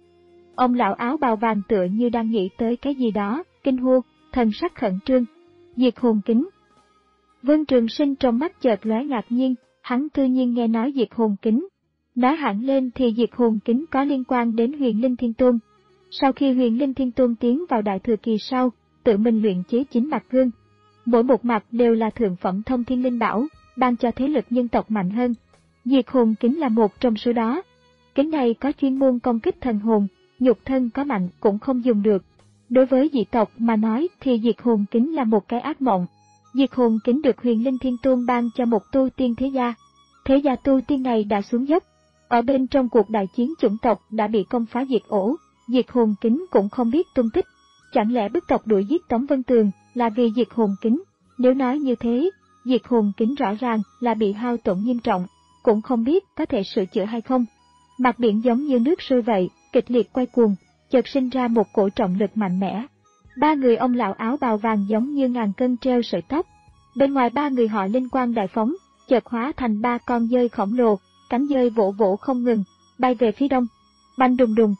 Ông lão áo bào vàng tựa như đang nghĩ tới cái gì đó, kinh hô, thần sắc khẩn trương. Diệt hồn kính. Vương Trường Sinh trong mắt chợt lóe ngạc nhiên, hắn tự nhiên nghe nói diệt hồn kính. Nói hẳn lên thì diệt hồn kính có liên quan đến Huyền Linh Thiên Tôn. Sau khi Huyền Linh Thiên Tôn tiến vào đại thừa kỳ sau, tự mình luyện chế chín mặt gương. Mỗi một mặt đều là thượng phẩm thông thiên linh bảo, ban cho thế lực nhân tộc mạnh hơn. Diệt hồn kính là một trong số đó. Kính này có chuyên môn công kích thần hồn, nhục thân có mạnh cũng không dùng được. Đối với dị tộc mà nói thì diệt hồn kính là một cái ác mộng. Diệt hồn kính được Huyền Linh Thiên Tôn ban cho một tu tiên thế gia. Thế gia tu tiên này đã xuống dốc. Ở bên trong cuộc đại chiến chủng tộc đã bị công phá diệt ổ, diệt hồn kính cũng không biết tung tích. Chẳng lẽ bức tộc đuổi giết Tống Vân Tường là vì diệt hồn kính? Nếu nói như thế, diệt hồn kính rõ ràng là bị hao tổn nghiêm trọng, cũng không biết có thể sửa chữa hay không. Mặt biển giống như nước sôi vậy, kịch liệt quay cuồng, chợt sinh ra một cổ trọng lực mạnh mẽ. Ba người ông lão áo bào vàng giống như ngàn cân treo sợi tóc. Bên ngoài ba người họ linh quang đại phóng, chợt hóa thành ba con dơi khổng lồ, cánh dơi vỗ vỗ không ngừng, bay về phía đông. Bành đùng đùng.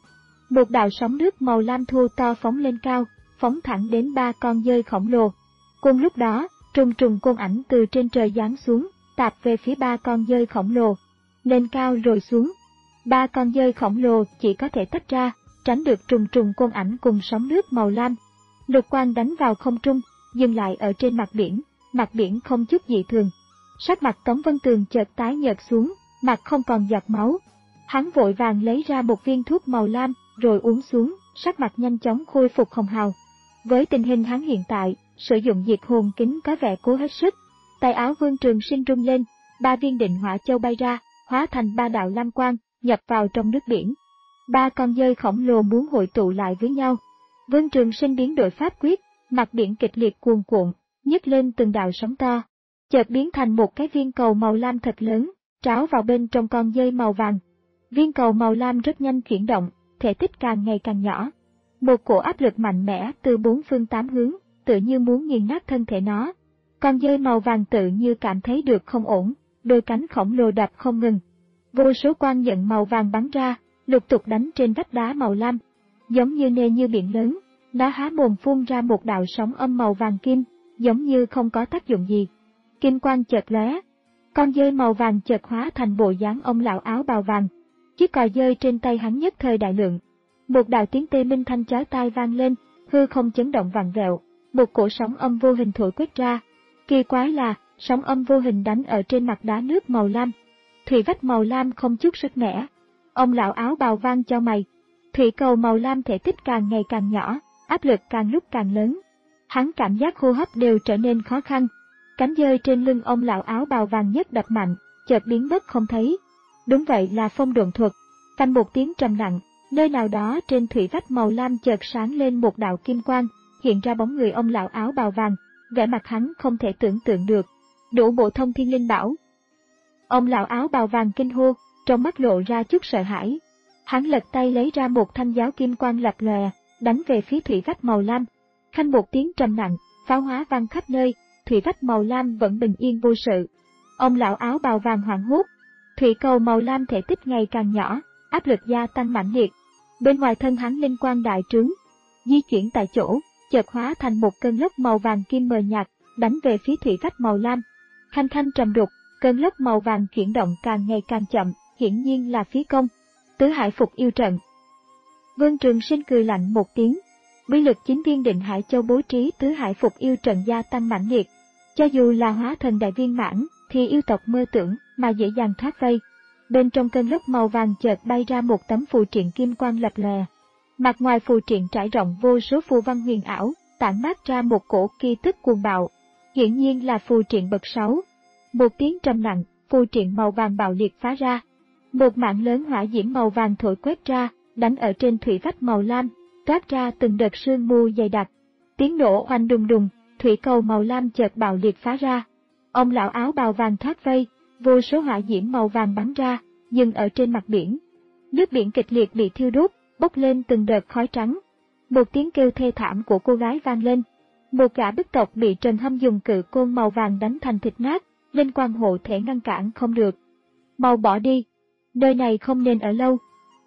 Một đạo sóng nước màu lam thô to phóng lên cao, phóng thẳng đến ba con dơi khổng lồ. Cùng lúc đó, trùng trùng côn ảnh từ trên trời giáng xuống, tạt về phía ba con dơi khổng lồ. Lên cao rồi xuống. Ba con dơi khổng lồ chỉ có thể tách ra, tránh được trùng trùng côn ảnh cùng sóng nước màu lam. Lục quang đánh vào không trung, dừng lại ở trên mặt biển, mặt biển không chút dị thường. Sắc mặt Tống Vân Tường chợt tái nhợt xuống, mặt không còn giọt máu. Hắn vội vàng lấy ra một viên thuốc màu lam, rồi uống xuống, sắc mặt nhanh chóng khôi phục hồng hào. Với tình hình hắn hiện tại, sử dụng diệt hồn kính có vẻ cố hết sức. Tay áo Vương Trường Sinh rung lên, ba viên định hỏa châu bay ra, hóa thành ba đạo lam quang, nhập vào trong nước biển. Ba con dơi khổng lồ muốn hội tụ lại với nhau. Vương Trường Sinh biến đổi pháp quyết, mặt biển kịch liệt cuồn cuộn, nhấc lên từng đạo sóng to, chợt biến thành một cái viên cầu màu lam thật lớn, tráo vào bên trong con dơi màu vàng. Viên cầu màu lam rất nhanh chuyển động, thể tích càng ngày càng nhỏ. Một cổ áp lực mạnh mẽ từ bốn phương tám hướng, tự như muốn nghiền nát thân thể nó. Con dơi màu vàng tự như cảm thấy được không ổn, đôi cánh khổng lồ đập không ngừng. Vô số quang nhận màu vàng bắn ra, lục tục đánh trên vách đá màu lam. Giống như nê như biển lớn, nó há mồm phun ra một đạo sóng âm màu vàng kim, giống như không có tác dụng gì. Kim quang chợt lóe, con dơi màu vàng chợt hóa thành bộ dáng ông lão áo bào vàng. Chiếc còi dơi trên tay hắn nhất thời đại lượng. Một đạo tiếng tê minh thanh chói tai vang lên, hư không chấn động vặn vẹo, một cổ sóng âm vô hình thổi quét ra. Kỳ quái là, sóng âm vô hình đánh ở trên mặt đá nước màu lam. Thủy vách màu lam không chút sức mẻ. Ông lão áo bào vang cho mày. Thủy cầu màu lam thể tích càng ngày càng nhỏ, áp lực càng lúc càng lớn. Hắn cảm giác hô hấp đều trở nên khó khăn. Cánh dơi trên lưng ông lão áo bào vàng nhất đập mạnh, chợt biến mất không thấy. Đúng vậy là phong độn thuật. Canh một tiếng trầm nặng, nơi nào đó trên thủy vách màu lam chợt sáng lên một đạo kim quang, hiện ra bóng người ông lão áo bào vàng, vẻ mặt hắn không thể tưởng tượng được. Đủ bộ thông thiên linh bảo. Ông lão áo bào vàng kinh hô, trong mắt lộ ra chút sợ hãi. Hắn lật tay lấy ra một thanh giáo kim quang lập lòe, đánh về phía thủy vách màu lam. Khanh một tiếng trầm nặng, pháo hóa vang khắp nơi, thủy vách màu lam vẫn bình yên vô sự. Ông lão áo bào vàng hoảng hốt. Thủy cầu màu lam thể tích ngày càng nhỏ, áp lực gia tăng mãnh liệt. Bên ngoài thân hắn linh quang đại trướng, di chuyển tại chỗ, chợt hóa thành một cơn lốc màu vàng kim mờ nhạt, đánh về phía thủy vách màu lam. Khanh khanh trầm đục, cơn lốc màu vàng chuyển động càng ngày càng chậm, hiển nhiên là phí công. Tứ hải phục yêu trận. Vương Trường Sinh cười lạnh một tiếng. Bí lực chính viên định Hải Châu bố trí tứ hải phục yêu trận gia tăng mãnh liệt. Cho dù là hóa thần đại viên mãn, thì yêu tộc mơ tưởng mà dễ dàng thoát vây. Bên trong cơn lốc màu vàng chợt bay ra một tấm phù triện kim quang lập lòe. Mặt ngoài phù triện trải rộng vô số phù văn huyền ảo, tản mát ra một cổ kỳ tức cuồng bạo. Hiển nhiên là phù triện bậc sáu. Một tiếng trầm nặng, phù triện màu vàng bạo liệt phá ra. Một mạng lớn hỏa diễm màu vàng thổi quét ra, đánh ở trên thủy vách màu lam, toát ra từng đợt sương mù dày đặc. Tiếng nổ oanh đùng đùng, thủy cầu màu lam chợt bạo liệt phá ra. Ông lão áo bào vàng thoát vây, vô số hỏa diễm màu vàng bắn ra, dừng ở trên mặt biển. Nước biển kịch liệt bị thiêu đốt, bốc lên từng đợt khói trắng. Một tiếng kêu thê thảm của cô gái vang lên. Một gã bức tộc bị Trần Hâm dùng cự côn màu vàng đánh thành thịt nát, linh quang hộ thể ngăn cản không được. Mau bỏ đi, nơi này không nên ở lâu.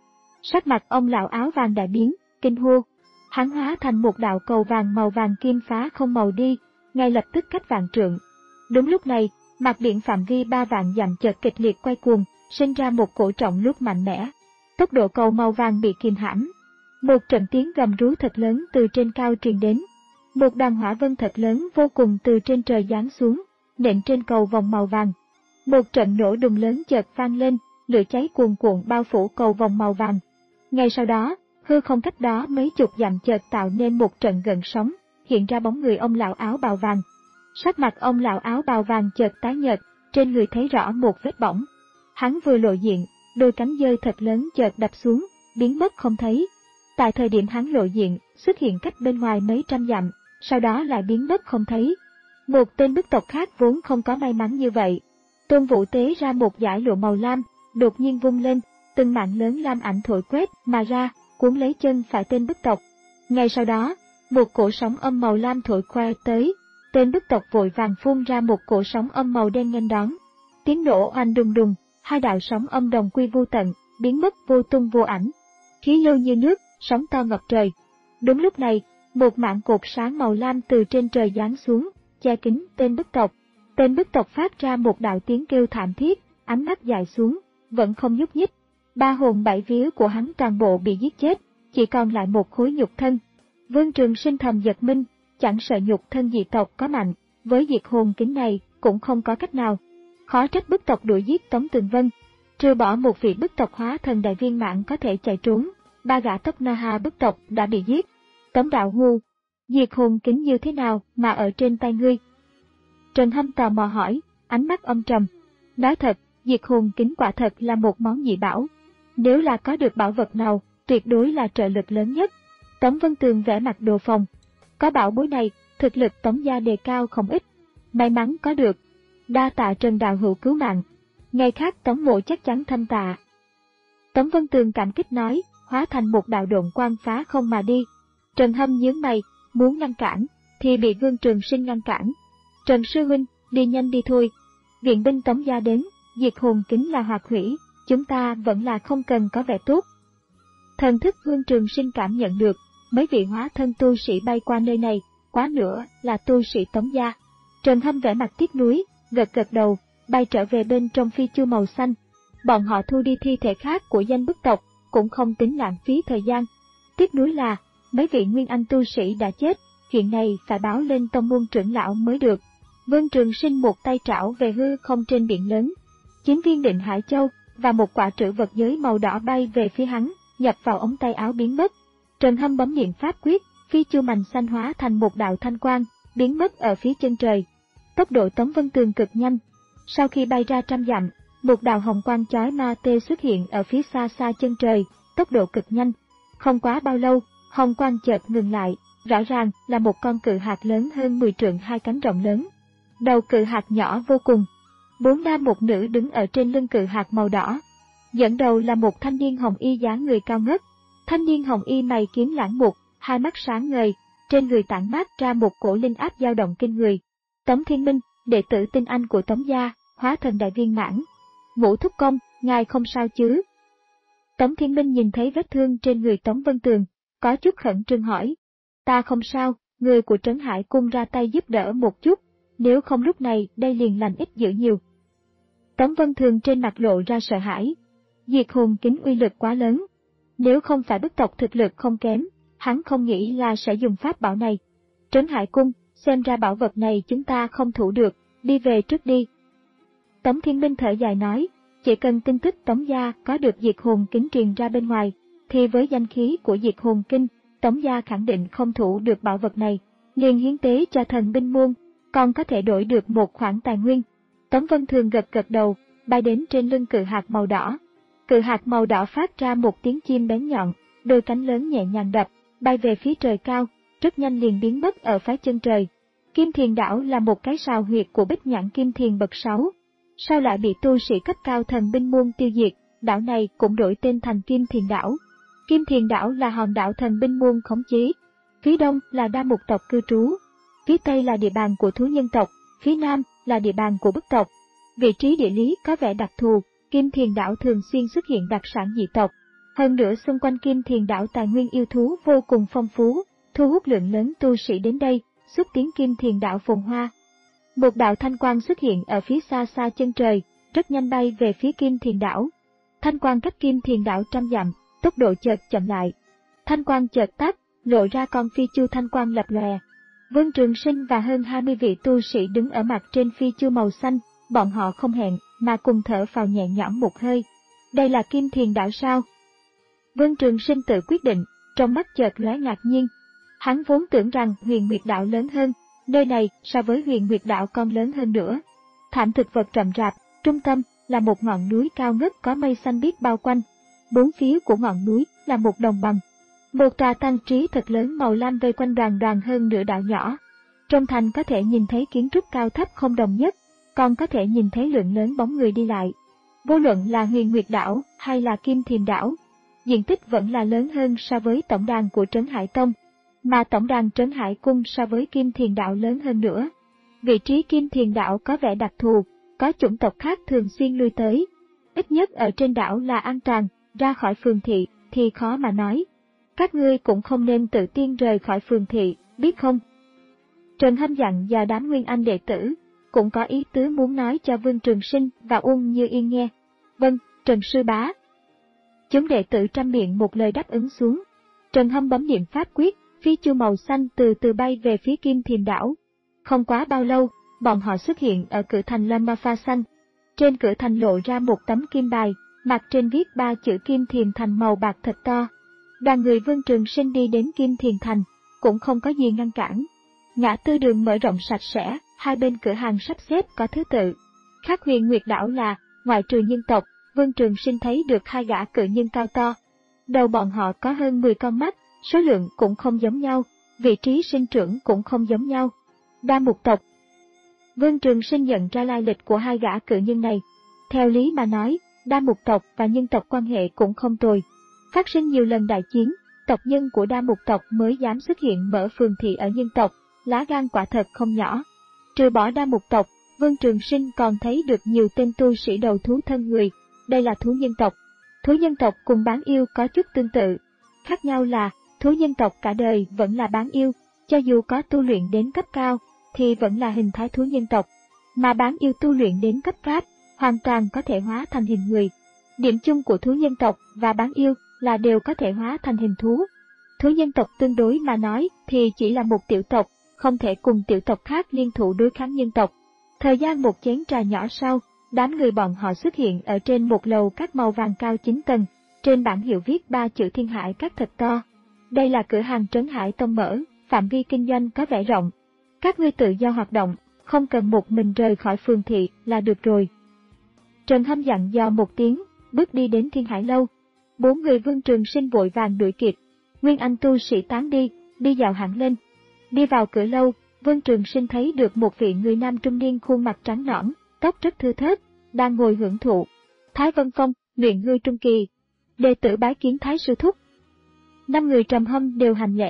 Sắc mặt ông lão áo vàng đại biến, kinh hô. Hắn hóa thành một đạo cầu vàng màu vàng kim phá không màu đi, ngay lập tức cách vạn trượng. Đúng lúc này, mặt biển phạm vi ba vạn dặm chợt kịch liệt quay cuồng, sinh ra một cổ trọng lúc mạnh mẽ. Tốc độ cầu màu vàng bị kìm hãm. Một trận tiếng gầm rú thật lớn từ trên cao truyền đến. Một đoàn hỏa vân thật lớn vô cùng từ trên trời giáng xuống, nện trên cầu vòng màu vàng. Một trận nổ đùng lớn chợt vang lên, lửa cháy cuồn cuộn bao phủ cầu vòng màu vàng. Ngay sau đó, hư không cách đó mấy chục dặm chợt tạo nên một trận gợn sóng, hiện ra bóng người ông lão áo bào vàng. Sắc mặt ông lão áo bào vàng chợt tái nhợt, trên người thấy rõ một vết bỏng. Hắn vừa lộ diện, đôi cánh dơi thật lớn chợt đập xuống, biến mất không thấy. Tại thời điểm hắn lộ diện, xuất hiện cách bên ngoài mấy trăm dặm, sau đó lại biến mất không thấy. Một tên bức tộc khác vốn không có may mắn như vậy. Tôn Vũ tế ra một dải lụa màu lam, đột nhiên vung lên, từng mạng lớn lam ảnh thổi quét mà ra, cuốn lấy chân phải tên bức tộc. Ngay sau đó, một cổ sóng âm màu lam thổi qua tới, tên bức tộc vội vàng phun ra một cổ sóng âm màu đen nghênh đón. Tiếng nổ oanh đùng đùng, hai đạo sóng âm đồng quy vô tận, biến mất vô tung vô ảnh. Khí lưu như nước, sóng to ngập trời. Đúng lúc này, một mảng cột sáng màu lam từ trên trời giáng xuống, che kín tên bức tộc. Tên bức tộc phát ra một đạo tiếng kêu thảm thiết, ánh mắt dài xuống, vẫn không nhúc nhích. Ba hồn bảy vía của hắn toàn bộ bị giết chết, chỉ còn lại một khối nhục thân. Vương Trường Sinh thầm giật mình, chẳng sợ nhục thân dị tộc có mạnh, với diệt hồn kính này cũng không có cách nào. Khó trách bức tộc đuổi giết Tống Tường Vân. Trừ bỏ một vị bức tộc hóa thần đại viên mãn có thể chạy trốn, ba gã Tốc Na Ha bức tộc đã bị giết. Tống đạo hưu, diệt hồn kính như thế nào mà ở trên tay ngươi? Trần Hâm tò mò hỏi, ánh mắt âm trầm. Nói thật, diệt hồn kính quả thật là một món dị bảo. Nếu là có được bảo vật nào, tuyệt đối là trợ lực lớn nhất. Tống Vân Tường vẽ mặt đồ phòng. Có bảo bối này, thực lực Tống gia đề cao không ít. May mắn có được. Đa tạ Trần đạo hữu cứu mạng. Ngày khác Tống mộ chắc chắn thâm tạ. Tống Vân Tường cảm kích nói, hóa thành một đạo độn quang phá không mà đi. Trần Hâm nhướng mày, muốn ngăn cản, thì bị Vương Trường Sinh ngăn cản. Trần sư huynh, đi nhanh đi thôi. Viện binh Tống gia đến, diệt hồn kính là hoạt hủy, chúng ta vẫn là không cần có vẻ tốt. Thần thức Vương Trường Sinh cảm nhận được, mấy vị hóa thân tu sĩ bay qua nơi này, quá nữa là tu sĩ Tống gia. Trần Hâm vẻ mặt tiếc nuối, gật gật đầu, bay trở về bên trong phi chu màu xanh. Bọn họ thu đi thi thể khác của danh bức tộc, cũng không tính lãng phí thời gian. Tiếc nuối là, mấy vị nguyên anh tu sĩ đã chết, chuyện này phải báo lên tông môn trưởng lão mới được. Vương Trường Sinh một tay trảo về hư không trên biển lớn. Chín viên định Hải Châu và một quả trữ vật giới màu đỏ bay về phía hắn, nhập vào ống tay áo biến mất. Trần Hâm bấm niệm pháp quyết, phi chu mành xanh hóa thành một đạo thanh quang, biến mất ở phía chân trời. Tốc độ Tống Vân Tường cực nhanh. Sau khi bay ra trăm dặm, một đạo hồng quang chói ma tê xuất hiện ở phía xa xa chân trời, tốc độ cực nhanh. Không quá bao lâu, hồng quang chợt ngừng lại, rõ ràng là một con cự hạt lớn hơn mười trượng hai cánh rộng lớn. Đầu cự hạt nhỏ vô cùng. Bốn nam một nữ đứng ở trên lưng cự hạt màu đỏ. Dẫn đầu là một thanh niên hồng y dáng người cao ngất. Thanh niên hồng y mày kiếm lãng mục, hai mắt sáng ngời, trên người tản mát ra một cổ linh áp dao động kinh người. Tống Thiên Minh, đệ tử tinh anh của Tống gia, hóa thần đại viên mãn. Ngũ thúc công, ngài không sao chứ? Tống Thiên Minh nhìn thấy vết thương trên người Tống Vân Tường, có chút khẩn trương hỏi. Ta không sao, người của Trấn Hải Cung ra tay giúp đỡ một chút, nếu không lúc này đây liền lành ít dữ nhiều. Tống Vân Thường trên mặt lộ ra sợ hãi. Diệt hồn kính uy lực quá lớn. Nếu không phải bức tộc thực lực không kém, hắn không nghĩ là sẽ dùng pháp bảo này. Trấn Hải Cung, xem ra bảo vật này chúng ta không thủ được, đi về trước đi. Tống Thiên Minh thở dài nói, chỉ cần tin tức Tống gia có được diệt hồn kính truyền ra bên ngoài, thì với danh khí của diệt hồn kinh, Tống gia khẳng định không thủ được bảo vật này, liền hiến tế cho thần binh môn, còn có thể đổi được một khoản tài nguyên. Tống Vân Thường gật gật đầu, bay đến trên lưng cự hạt màu đỏ. Cự hạt màu đỏ phát ra một tiếng chim bén nhọn, đôi cánh lớn nhẹ nhàng đập, bay về phía trời cao, rất nhanh liền biến mất ở phía chân trời. Kim Thiền Đảo là một cái sào huyệt của Bích Nhãn Kim Thiền bậc sáu. Sao lại bị tu sĩ cấp cao thần binh môn tiêu diệt, đảo này cũng đổi tên thành Kim Thiền Đảo. Kim Thiền Đảo là hòn đảo thần binh môn khống chế. Phía đông là đa mục tộc cư trú. Phía tây là địa bàn của thú nhân tộc, phía nam là địa bàn của bức tộc. Vị trí địa lý có vẻ đặc thù, Kim Thiền Đảo thường xuyên xuất hiện đặc sản dị tộc. Hơn nữa xung quanh Kim Thiền Đảo tài nguyên yêu thú vô cùng phong phú, thu hút lượng lớn tu sĩ đến đây, xúc tiến Kim Thiền Đảo phồn hoa. Một đạo thanh quang xuất hiện ở phía xa xa chân trời, rất nhanh bay về phía Kim Thiền Đảo. Thanh quang cách Kim Thiền Đảo trăm dặm, tốc độ chợt chậm lại. Thanh quang chợt tắt, lộ ra con phi chu thanh quang lập lòe. Vương Trường Sinh và hơn hai mươi vị tu sĩ đứng ở mặt trên phi chu màu xanh, bọn họ không hẹn mà cùng thở phào nhẹ nhõm một hơi. Đây là Kim Thiền Đảo sao? Vương Trường Sinh tự quyết định, trong mắt chợt lóe ngạc nhiên. Hắn vốn tưởng rằng Huyền Nguyệt Đảo lớn hơn, nơi này so với Huyền Nguyệt Đảo còn lớn hơn nữa. Thảm thực vật rậm rạp, trung tâm là một ngọn núi cao ngất có mây xanh biếc bao quanh. Bốn phía của ngọn núi là một đồng bằng. Một tòa tăng trí thật lớn màu lam vây quanh đoàn đoàn hơn nửa đảo nhỏ. Trong thành có thể nhìn thấy kiến trúc cao thấp không đồng nhất, còn có thể nhìn thấy lượng lớn bóng người đi lại. Vô luận là Huyền Nguyệt Đảo hay là Kim Thiền Đảo, diện tích vẫn là lớn hơn so với tổng đàn của Trấn Hải Tông, mà tổng đàn Trấn Hải Cung so với Kim Thiền Đảo lớn hơn nữa. Vị trí Kim Thiền Đảo có vẻ đặc thù, có chủng tộc khác thường xuyên lui tới. Ít nhất ở trên đảo là an toàn, ra khỏi phường thị thì khó mà nói. Các ngươi cũng không nên tự tiên rời khỏi phường thị, biết không? Trần Hâm dặn dò đám Nguyên Anh đệ tử, cũng có ý tứ muốn nói cho Vương Trường Sinh và Uông Như Yên nghe. Vâng, Trần Sư Bá. Chúng đệ tử trăm miệng một lời đáp ứng xuống. Trần Hâm bấm niệm pháp quyết, phi chu màu xanh từ từ bay về phía Kim Thiền Đảo. Không quá bao lâu, bọn họ xuất hiện ở cửa thành Lâm Ma Pha Xanh. Trên cửa thành lộ ra một tấm kim bài, mặt trên viết ba chữ Kim Thiền Thành màu bạc thật to. Đoàn người Vương Trường Sinh đi đến Kim Thiền Thành, cũng không có gì ngăn cản. Ngã tư đường mở rộng sạch sẽ, hai bên cửa hàng sắp xếp có thứ tự. Khác Huyền Nguyệt Đảo là, ngoại trừ nhân tộc, Vương Trường Sinh thấy được hai gã cự nhân cao to. Đầu bọn họ có hơn mười con mắt, số lượng cũng không giống nhau, vị trí sinh trưởng cũng không giống nhau. Đa mục tộc. Vương Trường Sinh nhận ra lai lịch của hai gã cự nhân này. Theo lý mà nói, đa mục tộc và nhân tộc quan hệ cũng không tồi. Phát sinh nhiều lần đại chiến, tộc nhân của đa mục tộc mới dám xuất hiện mở phường thị ở nhân tộc, lá gan quả thật không nhỏ. Trừ bỏ đa mục tộc, Vương Trường Sinh còn thấy được nhiều tên tu sĩ đầu thú thân người, đây là thú nhân tộc. Thú nhân tộc cùng bán yêu có chút tương tự. Khác nhau là, thú nhân tộc cả đời vẫn là bán yêu, cho dù có tu luyện đến cấp cao, thì vẫn là hình thái thú nhân tộc. Mà bán yêu tu luyện đến cấp pháp, hoàn toàn có thể hóa thành hình người. Điểm chung của thú nhân tộc và bán yêu là đều có thể hóa thành hình thú. Thú nhân tộc tương đối mà nói thì chỉ là một tiểu tộc, không thể cùng tiểu tộc khác liên thủ đối kháng nhân tộc. Thời gian một chén trà nhỏ sau, đám người bọn họ xuất hiện ở trên một lầu các màu vàng cao chín tầng, trên bảng hiệu viết ba chữ Thiên Hải Các thật to. Đây là cửa hàng Trấn Hải Tông mở, phạm vi kinh doanh có vẻ rộng. Các ngươi tự do hoạt động, không cần một mình rời khỏi phường thị là được rồi. Trần Hâm dặn dò một tiếng, bước đi đến Thiên Hải Lâu. Bốn người Vương Trường Sinh vội vàng đuổi kịp. Nguyên Anh tu sĩ tán đi, đi dạo hẳn lên. Đi vào cửa lâu, Vương Trường Sinh thấy được một vị người nam trung niên khuôn mặt trắng nõn, tóc rất thưa thớt, đang ngồi hưởng thụ. Thái Vân Phong, luyện hư trung kỳ. Đệ tử bái kiến Thái sư thúc. Năm người Trầm Hâm đều hành lễ,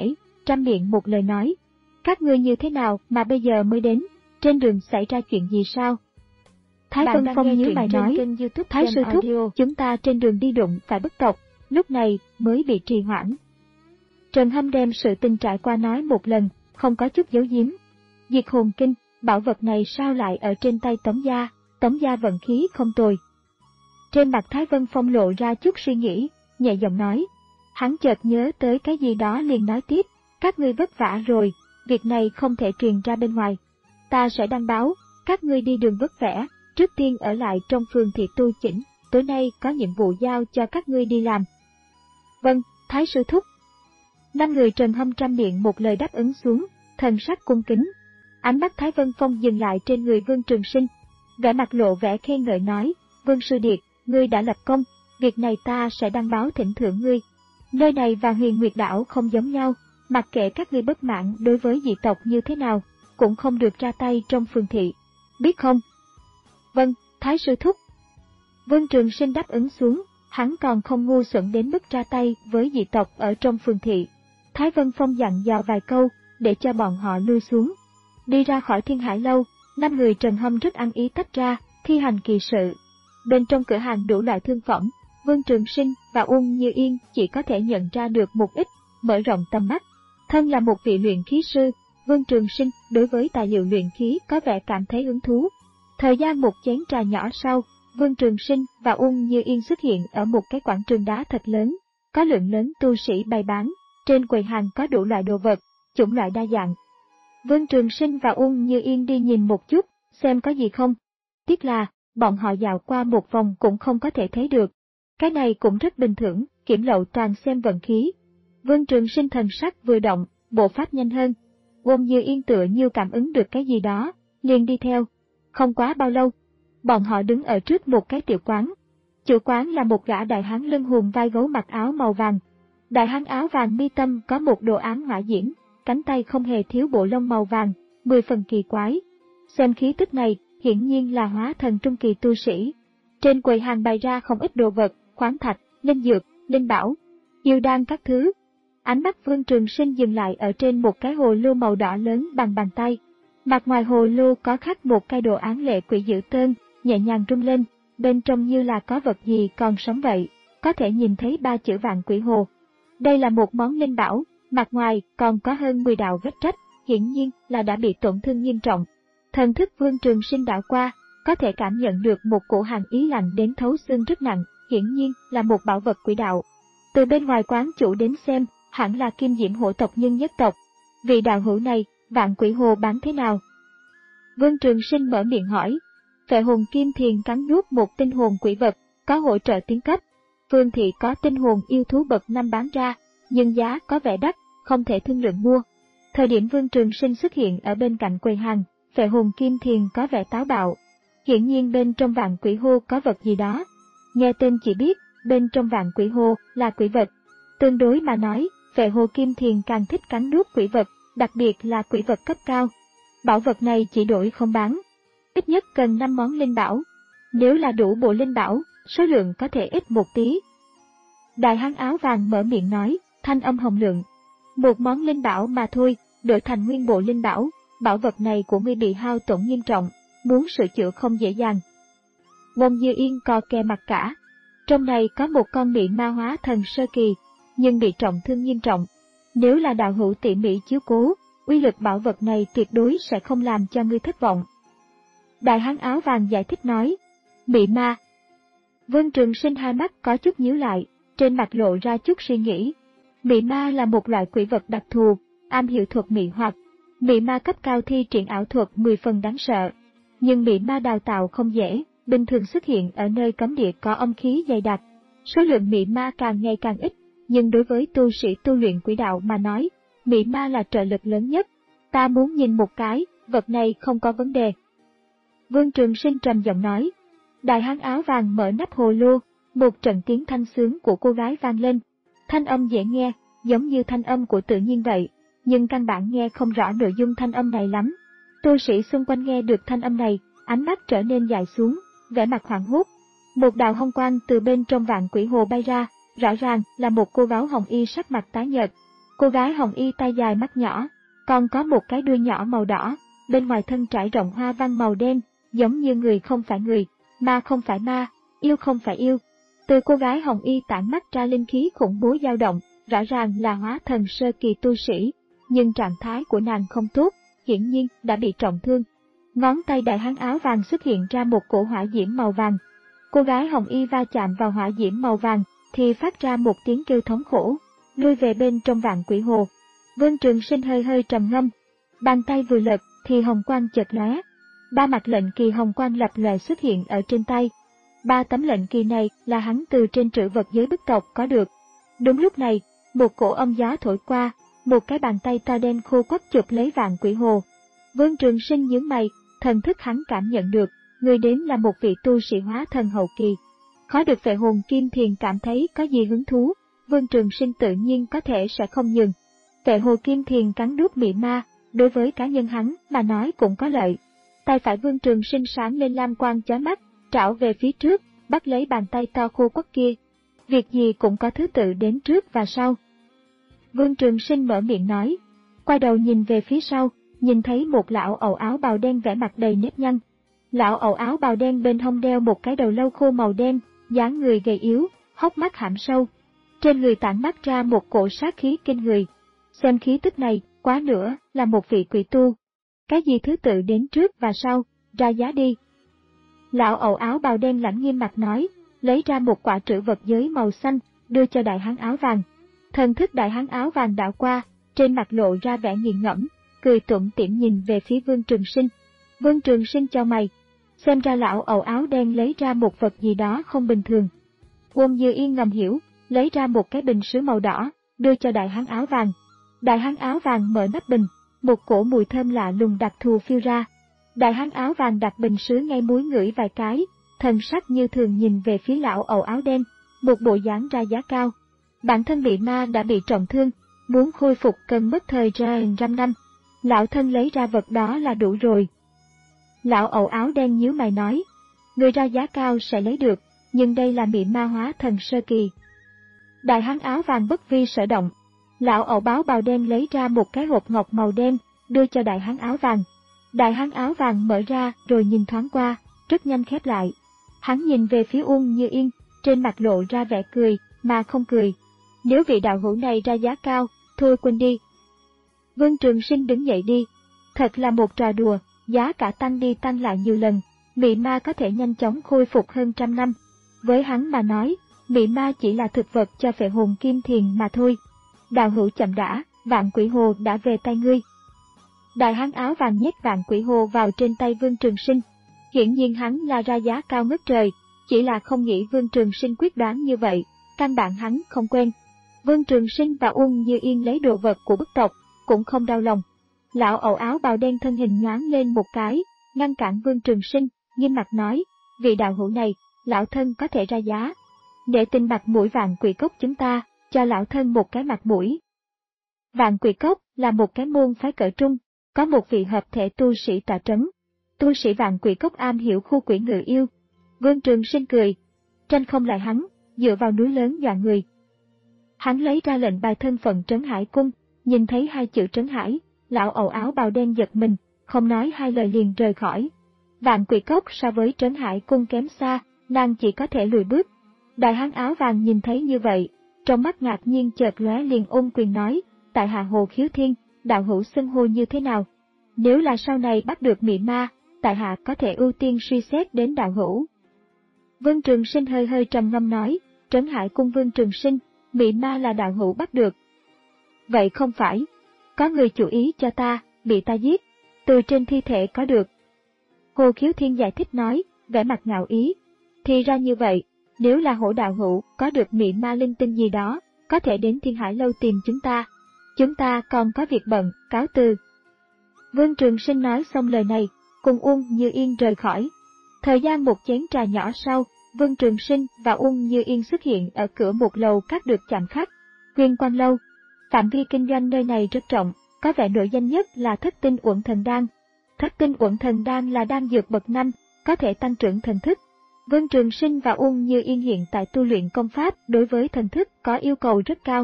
trăm miệng một lời nói. Các ngươi như thế nào mà bây giờ mới đến, trên đường xảy ra chuyện gì sao? Thái Vân Phong nhíu mày nói, Thái sư thúc, chúng ta trên đường đi đụng phải bức tộc, lúc này mới bị trì hoãn. Trần Hâm đem sự tình trải qua nói một lần, không có chút giấu giếm. Diệt hồn kinh, bảo vật này sao lại ở trên tay Tống gia, Tống gia vận khí không tồi. Trên mặt Thái Vân Phong lộ ra chút suy nghĩ, nhẹ giọng nói. Hắn chợt nhớ tới cái gì đó liền nói tiếp, các ngươi vất vả rồi, việc này không thể truyền ra bên ngoài. Ta sẽ đăng báo, các ngươi đi đường vất vả, trước tiên ở lại trong phường thị tu chỉnh, tối nay có nhiệm vụ giao cho các ngươi đi làm. Vâng, Thái sư thúc. Năm người Trần Hâm trăm miệng một lời đáp ứng xuống, thần sắc cung kính. Ánh mắt Thái Vân Phong dừng lại trên người Vương Trường Sinh, vẻ mặt lộ vẻ khen ngợi nói, Vương sư điệt, ngươi đã lập công, việc này ta sẽ đăng báo thỉnh thưởng ngươi. Nơi này và Huyền Nguyệt đảo không giống nhau, mặc kệ các ngươi bất mãn đối với dị tộc như thế nào, cũng không được ra tay trong phường thị, biết không? Vâng, Thái sư thúc. Vương Trường Sinh đáp ứng xuống, hắn còn không ngu xuẩn đến mức ra tay với dị tộc ở trong phường thị. Thái Vân Phong dặn dò vài câu, để cho bọn họ lui xuống. Đi ra khỏi Thiên Hải Lâu, năm người Trần Hâm rất ăn ý tách ra, thi hành kỳ sự. Bên trong cửa hàng đủ loại thương phẩm, Vương Trường Sinh và Uông Như Yên chỉ có thể nhận ra được một ít, mở rộng tầm mắt. Thân là một vị luyện khí sư, Vương Trường Sinh đối với tài liệu luyện khí có vẻ cảm thấy hứng thú. Thời gian một chén trà nhỏ sau, Vương Trường Sinh và Uông Như Yên xuất hiện ở một cái quảng trường đá thật lớn, có lượng lớn tu sĩ bày bán, trên quầy hàng có đủ loại đồ vật, chủng loại đa dạng. Vương Trường Sinh và Uông Như Yên đi nhìn một chút, xem có gì không. Tiếc là, bọn họ dạo qua một vòng cũng không có thể thấy được. Cái này cũng rất bình thường, kiểm lậu toàn xem vận khí. Vương Trường Sinh thần sắc vừa động, bộ pháp nhanh hơn. Uông Như Yên tựa như cảm ứng được cái gì đó, liền đi theo. Không quá bao lâu, bọn họ đứng ở trước một cái tiểu quán. Chủ quán là một gã đại hán lưng hùm vai gấu mặc áo màu vàng. Đại hán áo vàng mi tâm có một đồ án hỏa diễm, cánh tay không hề thiếu bộ lông màu vàng, mười phần kỳ quái. Xem khí tức này, hiển nhiên là hóa thần trung kỳ tu sĩ. Trên quầy hàng bày ra không ít đồ vật, khoáng thạch, linh dược, linh bảo, yêu đan các thứ. Ánh mắt Vương Trường Sinh dừng lại ở trên một cái hồ lô màu đỏ lớn bằng bàn tay. Mặt ngoài hồ lô có khắc một cái đồ án lệ quỷ dữ tơn, nhẹ nhàng rung lên, bên trong như là có vật gì còn sống vậy, có thể nhìn thấy ba chữ Vạn Quỷ Hồ. Đây là một món linh bảo, mặt ngoài còn có hơn mười đạo vết rách, hiển nhiên là đã bị tổn thương nghiêm trọng. Thần thức Vương Trường Sinh đảo qua, có thể cảm nhận được một cổ hàn ý lạnh đến thấu xương rất nặng, hiển nhiên là một bảo vật quỷ đạo. Từ bên ngoài quán chủ đến xem, hẳn là Kim Diễm hổ tộc nhân nhất tộc. Vị đạo hữu này, Vạn Quỷ Hồ bán thế nào? Vương Trường Sinh mở miệng hỏi. Phệ hồn kim thiền cắn nuốt một tinh hồn quỷ vật, có hỗ trợ tiến cấp. Phương thị có tinh hồn yêu thú bậc năm bán ra, nhưng giá có vẻ đắt, không thể thương lượng mua. Thời điểm Vương Trường Sinh xuất hiện ở bên cạnh quầy hàng, Phệ hồn kim thiền có vẻ táo bạo. Hiển nhiên bên trong Vạn Quỷ Hồ có vật gì đó. Nghe tên chỉ biết, bên trong Vạn Quỷ Hồ là quỷ vật. Tương đối mà nói, Phệ hồ kim thiền càng thích cắn nuốt quỷ vật, đặc biệt là quỷ vật cấp cao. Bảo vật này chỉ đổi không bán. Ít nhất cần năm món linh bảo. Nếu là đủ bộ linh bảo, số lượng có thể ít một tí. Đại hán áo vàng mở miệng nói, thanh âm hồng lượng. Một món linh bảo mà thôi, đổi thành nguyên bộ linh bảo, bảo vật này của ngươi bị hao tổn nghiêm trọng, muốn sửa chữa không dễ dàng. Uông Như Yên co kè mặt cả. Trong này có một con mị ma hóa thần sơ kỳ, nhưng bị trọng thương nghiêm trọng. Nếu là đạo hữu tỉ mỉ chiếu cố, uy lực bảo vật này tuyệt đối sẽ không làm cho ngươi thất vọng. Đại hán áo vàng giải thích nói, mị ma. Vương Trường Sinh hai mắt có chút nhíu lại, trên mặt lộ ra chút suy nghĩ. Mị ma là một loại quỷ vật đặc thù, am hiểu thuật mị hoặc. Mị ma cấp cao thi triển ảo thuật mười phần đáng sợ. Nhưng mị ma đào tạo không dễ, bình thường xuất hiện ở nơi cấm địa có âm khí dày đặc. Số lượng mị ma càng ngày càng ít, nhưng đối với tu sĩ tu luyện quỷ đạo mà nói, mị ma là trợ lực lớn nhất. Ta muốn nhìn một cái, vật này không có vấn đề. Vương Trường Sinh trầm giọng nói. Đại hán áo vàng mở nắp hồ lô, một trận tiếng thanh sướng của cô gái vang lên. Thanh âm dễ nghe, giống như thanh âm của tự nhiên vậy, nhưng căn bản nghe không rõ nội dung thanh âm này lắm. Tu sĩ xung quanh nghe được thanh âm này, ánh mắt trở nên dài xuống, vẻ mặt hoảng hốt. Một đạo hồng quang từ bên trong Vạn Quỷ Hồ bay ra, rõ ràng là một cô gái hồng y sắc mặt tái nhợt. Cô gái hồng y tay dài mắt nhỏ, còn có một cái đuôi nhỏ màu đỏ, bên ngoài thân trải rộng hoa văn màu đen, giống như người không phải người, ma không phải ma, yêu không phải yêu. Từ cô gái hồng y tản mắt ra linh khí khủng bố dao động, rõ ràng là hóa thần sơ kỳ tu sĩ, nhưng trạng thái của nàng không tốt, hiển nhiên đã bị trọng thương. Ngón tay đại hán áo vàng xuất hiện ra một cổ hỏa diễm màu vàng. Cô gái hồng y va chạm vào hỏa diễm màu vàng, thì phát ra một tiếng kêu thống khổ, lui về bên trong vạn quỷ hồ. Vương Trường Sinh hơi hơi trầm ngâm, bàn tay vừa lật thì hồng quang chợt lóe, ba mặt lệnh kỳ hồng quang lập lòe xuất hiện ở trên tay. Ba tấm lệnh kỳ này là hắn từ trên trữ vật giới bức tộc có được. Đúng lúc này, một cổ âm gió thổi qua, một cái bàn tay to đen khô quắt chụp lấy vạn quỷ hồ. Vương Trường Sinh nhướng mày, thần thức hắn cảm nhận được, người đến là một vị tu sĩ hóa thần hậu kỳ. Khó được Phệ Hồn Kim Thiền cảm thấy có gì hứng thú, Vương Trường Sinh tự nhiên có thể sẽ không nhường. Phệ Hồ Kim Thiền cắn nuốt mị ma, đối với cá nhân hắn mà nói cũng có lợi. Tay phải Vương Trường Sinh sáng lên lam quang chói mắt, trảo về phía trước, bắt lấy bàn tay to khô quắt kia. Việc gì cũng có thứ tự đến trước và sau. Vương Trường Sinh mở miệng nói, quay đầu nhìn về phía sau, nhìn thấy một lão ẩu áo bào đen vẻ mặt đầy nếp nhăn. Lão ẩu áo bào đen bên hông đeo một cái đầu lâu khô màu đen, dáng người gầy yếu, hốc mắt hãm sâu. Trên người tản mắt ra một cổ sát khí kinh người. Xem khí tức này, quá nữa là một vị quỷ tu. Cái gì thứ tự đến trước và sau, ra giá đi. Lão ẩu áo bào đen lãnh nghiêm mặt nói, lấy ra một quả trữ vật giới màu xanh, đưa cho đại hán áo vàng. Thần thức đại hán áo vàng đảo qua, trên mặt lộ ra vẻ nghiền ngẫm, cười tủm tỉm nhìn về phía Vương Trường Sinh. Vương Trường Sinh chau mày, xem ra lão ẩu áo đen lấy ra một vật gì đó không bình thường. Uông Như Yên ngầm hiểu, lấy ra một cái bình sứ màu đỏ, đưa cho đại hán áo vàng. Đại hán áo vàng mở nắp bình, một cổ mùi thơm lạ lùng đặc thù phiêu ra. Đại hán áo vàng đặt bình sứ ngay muối ngửi vài cái, thần sắc như thường nhìn về phía lão ẩu áo đen, một bộ dáng ra giá cao. Bản thân bị ma đã bị trọng thương, muốn khôi phục cần mất thời gian trăm năm. Lão thân lấy ra vật đó là đủ rồi. Lão ẩu áo đen nhíu mày nói, người ra giá cao sẽ lấy được, nhưng đây là mị ma hóa thần sơ kỳ. Đại hán áo vàng bất vi sở động. Lão ẩu báo bào đen lấy ra một cái hộp ngọc màu đen, đưa cho đại hán áo vàng. Đại hán áo vàng mở ra rồi nhìn thoáng qua, rất nhanh khép lại. Hắn nhìn về phía Uông Như Yên, trên mặt lộ ra vẻ cười, mà không cười. Nếu vị đạo hữu này ra giá cao, thôi quên đi. Vương Trường Sinh đứng dậy đi. Thật là một trò đùa, giá cả tăng đi tăng lại nhiều lần, mị ma có thể nhanh chóng khôi phục hơn trăm năm. Với hắn mà nói, mị ma chỉ là thực vật cho Phệ Hồn Kim Thiền mà thôi. Đạo hữu chậm đã, vạn quỷ hồ đã về tay ngươi. Đại hán áo vàng nhét vạn quỷ hồ vào trên tay Vương Trường Sinh. Hiển nhiên hắn là ra giá cao ngất trời, chỉ là không nghĩ Vương Trường Sinh quyết đoán như vậy, căn bản hắn không quen. Vương Trường Sinh và Uông Như Yên lấy đồ vật của bức tộc, cũng không đau lòng. Lão ẩu áo bào đen thân hình nhoáng lên một cái, ngăn cản Vương Trường Sinh, nghiêm mặt nói, vị đạo hữu này, lão thân có thể ra giá. Để tin mặt mũi vạn quỷ cốc chúng ta, cho lão thân một cái mặt mũi. Vạn quỷ cốc là một cái môn phái cỡ trung, có một vị hợp thể tu sĩ tọa trấn. Tu sĩ vạn quỷ cốc am hiểu khu quỷ ngự yêu. Vương Trường Sinh cười, tranh không lại hắn, dựa vào núi lớn dọa người. Hắn lấy ra lệnh bài thân phận Trấn Hải Cung, nhìn thấy hai chữ Trấn Hải, lão ẩu áo bào đen giật mình, không nói hai lời liền rời khỏi. Vạn quỷ cốc so với Trấn Hải Cung kém xa, nàng chỉ có thể lùi bước. Đại hán áo vàng nhìn thấy như vậy, trong mắt ngạc nhiên chợt lóe liền ôm quyền nói, tại hạ Hồ Khiếu Thiên, đạo hữu xưng hô như thế nào? Nếu là sau này bắt được mị ma, tại hạ có thể ưu tiên suy xét đến đạo hữu. Vương Trường Sinh hơi hơi trầm ngâm nói, Trấn Hải Cung Vương Trường Sinh, mị ma là đạo hữu bắt được. Vậy không phải, có người chủ ý cho ta, bị ta giết, từ trên thi thể có được. Hồ Khiếu Thiên giải thích nói, vẻ mặt ngạo ý, thì ra như vậy, nếu là hổ đạo hữu có được mị ma linh tinh gì đó, có thể đến Thiên Hải Lâu tìm chúng ta. Chúng ta còn có việc bận, cáo từ. Vương Trường Sinh nói xong lời này, cùng Uông Như Yên rời khỏi. Thời gian một chén trà nhỏ sau, Vương Trường Sinh và Uông Như Yên xuất hiện ở cửa một lầu các được chạm khắc, Huyền Quang Lâu. Phạm vi kinh doanh nơi này rất rộng, có vẻ nổi danh nhất là Thất Tinh Uẩn Thần Đan. Thất Tinh Uẩn Thần Đan là đan dược bậc năm, có thể tăng trưởng thần thức. Vương Trường Sinh và Uông Như Yên hiện tại tu luyện công pháp đối với thần thức có yêu cầu rất cao.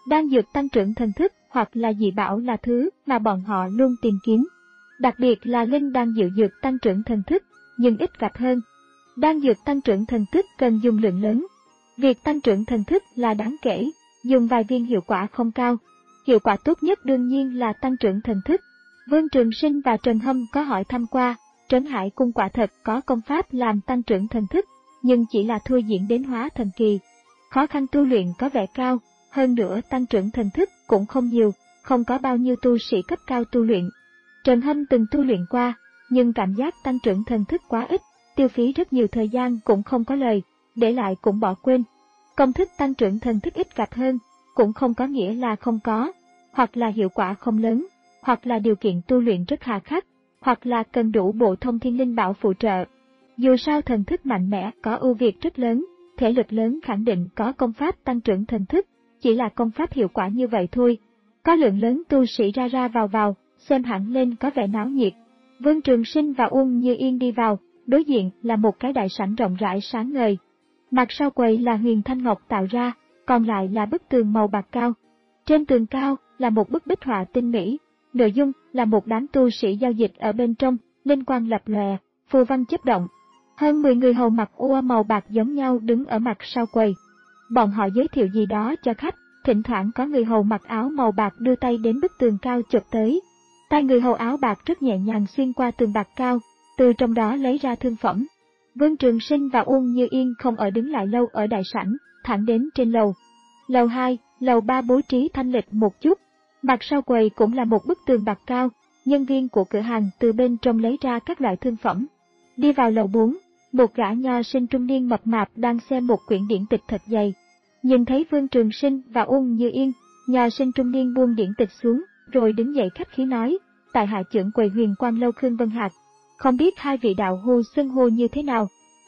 Đan dược tăng trưởng thần thức hoặc là dị bảo là thứ mà bọn họ luôn tìm kiếm. Đặc biệt là linh đan diệu dược tăng trưởng thần thức, nhưng ít gặp hơn. Đan dược tăng trưởng thần thức cần dùng lượng lớn. Việc tăng trưởng thần thức là đáng kể, dùng vài viên hiệu quả không cao. Hiệu quả tốt nhất đương nhiên là tăng trưởng thần thức. Vương Trường Sinh và Trần Hâm có hỏi thăm qua, Trấn Hải Cung quả thật có công pháp làm tăng trưởng thần thức, nhưng chỉ là thôi diễn đến hóa thần kỳ. Khó khăn tu luyện có vẻ cao, hơn nữa tăng trưởng thần thức cũng không nhiều, không có bao nhiêu tu sĩ cấp cao tu luyện. Trần Hâm từng tu luyện qua, nhưng cảm giác tăng trưởng thần thức quá ít, tiêu phí rất nhiều thời gian cũng không có lời, để lại cũng bỏ quên. Công thức tăng trưởng thần thức ít gặp hơn, cũng không có nghĩa là không có, hoặc là hiệu quả không lớn, hoặc là điều kiện tu luyện rất hà khắc, hoặc là cần đủ bộ thông thiên linh bảo phụ trợ. Dù sao thần thức mạnh mẽ có ưu việt rất lớn, thể lực lớn khẳng định có công pháp tăng trưởng thần thức, chỉ là công pháp hiệu quả như vậy thôi. Có lượng lớn tu sĩ ra ra vào vào, xem hẳn lên có vẻ náo nhiệt. Vương Trường Sinh và Uông Như Yên đi vào, đối diện là một cái đại sảnh rộng rãi sáng ngời. Mặt sau quầy là huyền thanh ngọc tạo ra, còn lại là bức tường màu bạc cao. Trên tường cao là một bức bích họa tinh mỹ, nội dung là một đám tu sĩ giao dịch ở bên trong, linh quang lập lòe, phù văn chớp động. Hơn mười người hầu mặc ua màu bạc giống nhau đứng ở mặt sau quầy. Bọn họ giới thiệu gì đó cho khách, thỉnh thoảng có người hầu mặc áo màu bạc đưa tay đến bức tường cao chụp tới. Tay người hầu áo bạc rất nhẹ nhàng xuyên qua tường bạc cao, từ trong đó lấy ra thương phẩm. Vương Trường Sinh và Uông Như Yên không ở đứng lại lâu ở đại sảnh, thẳng đến trên lầu. Lầu hai, lầu ba bố trí thanh lịch một chút. Mặt sau quầy cũng là một bức tường bạc cao, nhân viên của cửa hàng từ bên trong lấy ra các loại thương phẩm. Đi vào lầu bốn, một gã nho sinh trung niên mập mạp đang xem một quyển điển tịch thật dày. Nhìn thấy Vương Trường Sinh và Uông Như Yên, nho sinh trung niên buông điển tịch xuống, rồi đứng dậy khách khí nói, tại hạ trưởng quầy Huyền Quang Lâu Khương Vân Hạc, không biết hai vị đạo hữu xưng hô như thế nào.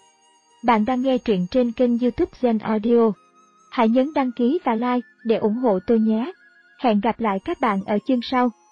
Bạn đang nghe truyện trên kênh YouTube Zen Audio. Hãy nhấn đăng ký và like để ủng hộ tôi nhé. Hẹn gặp lại các bạn ở chương sau.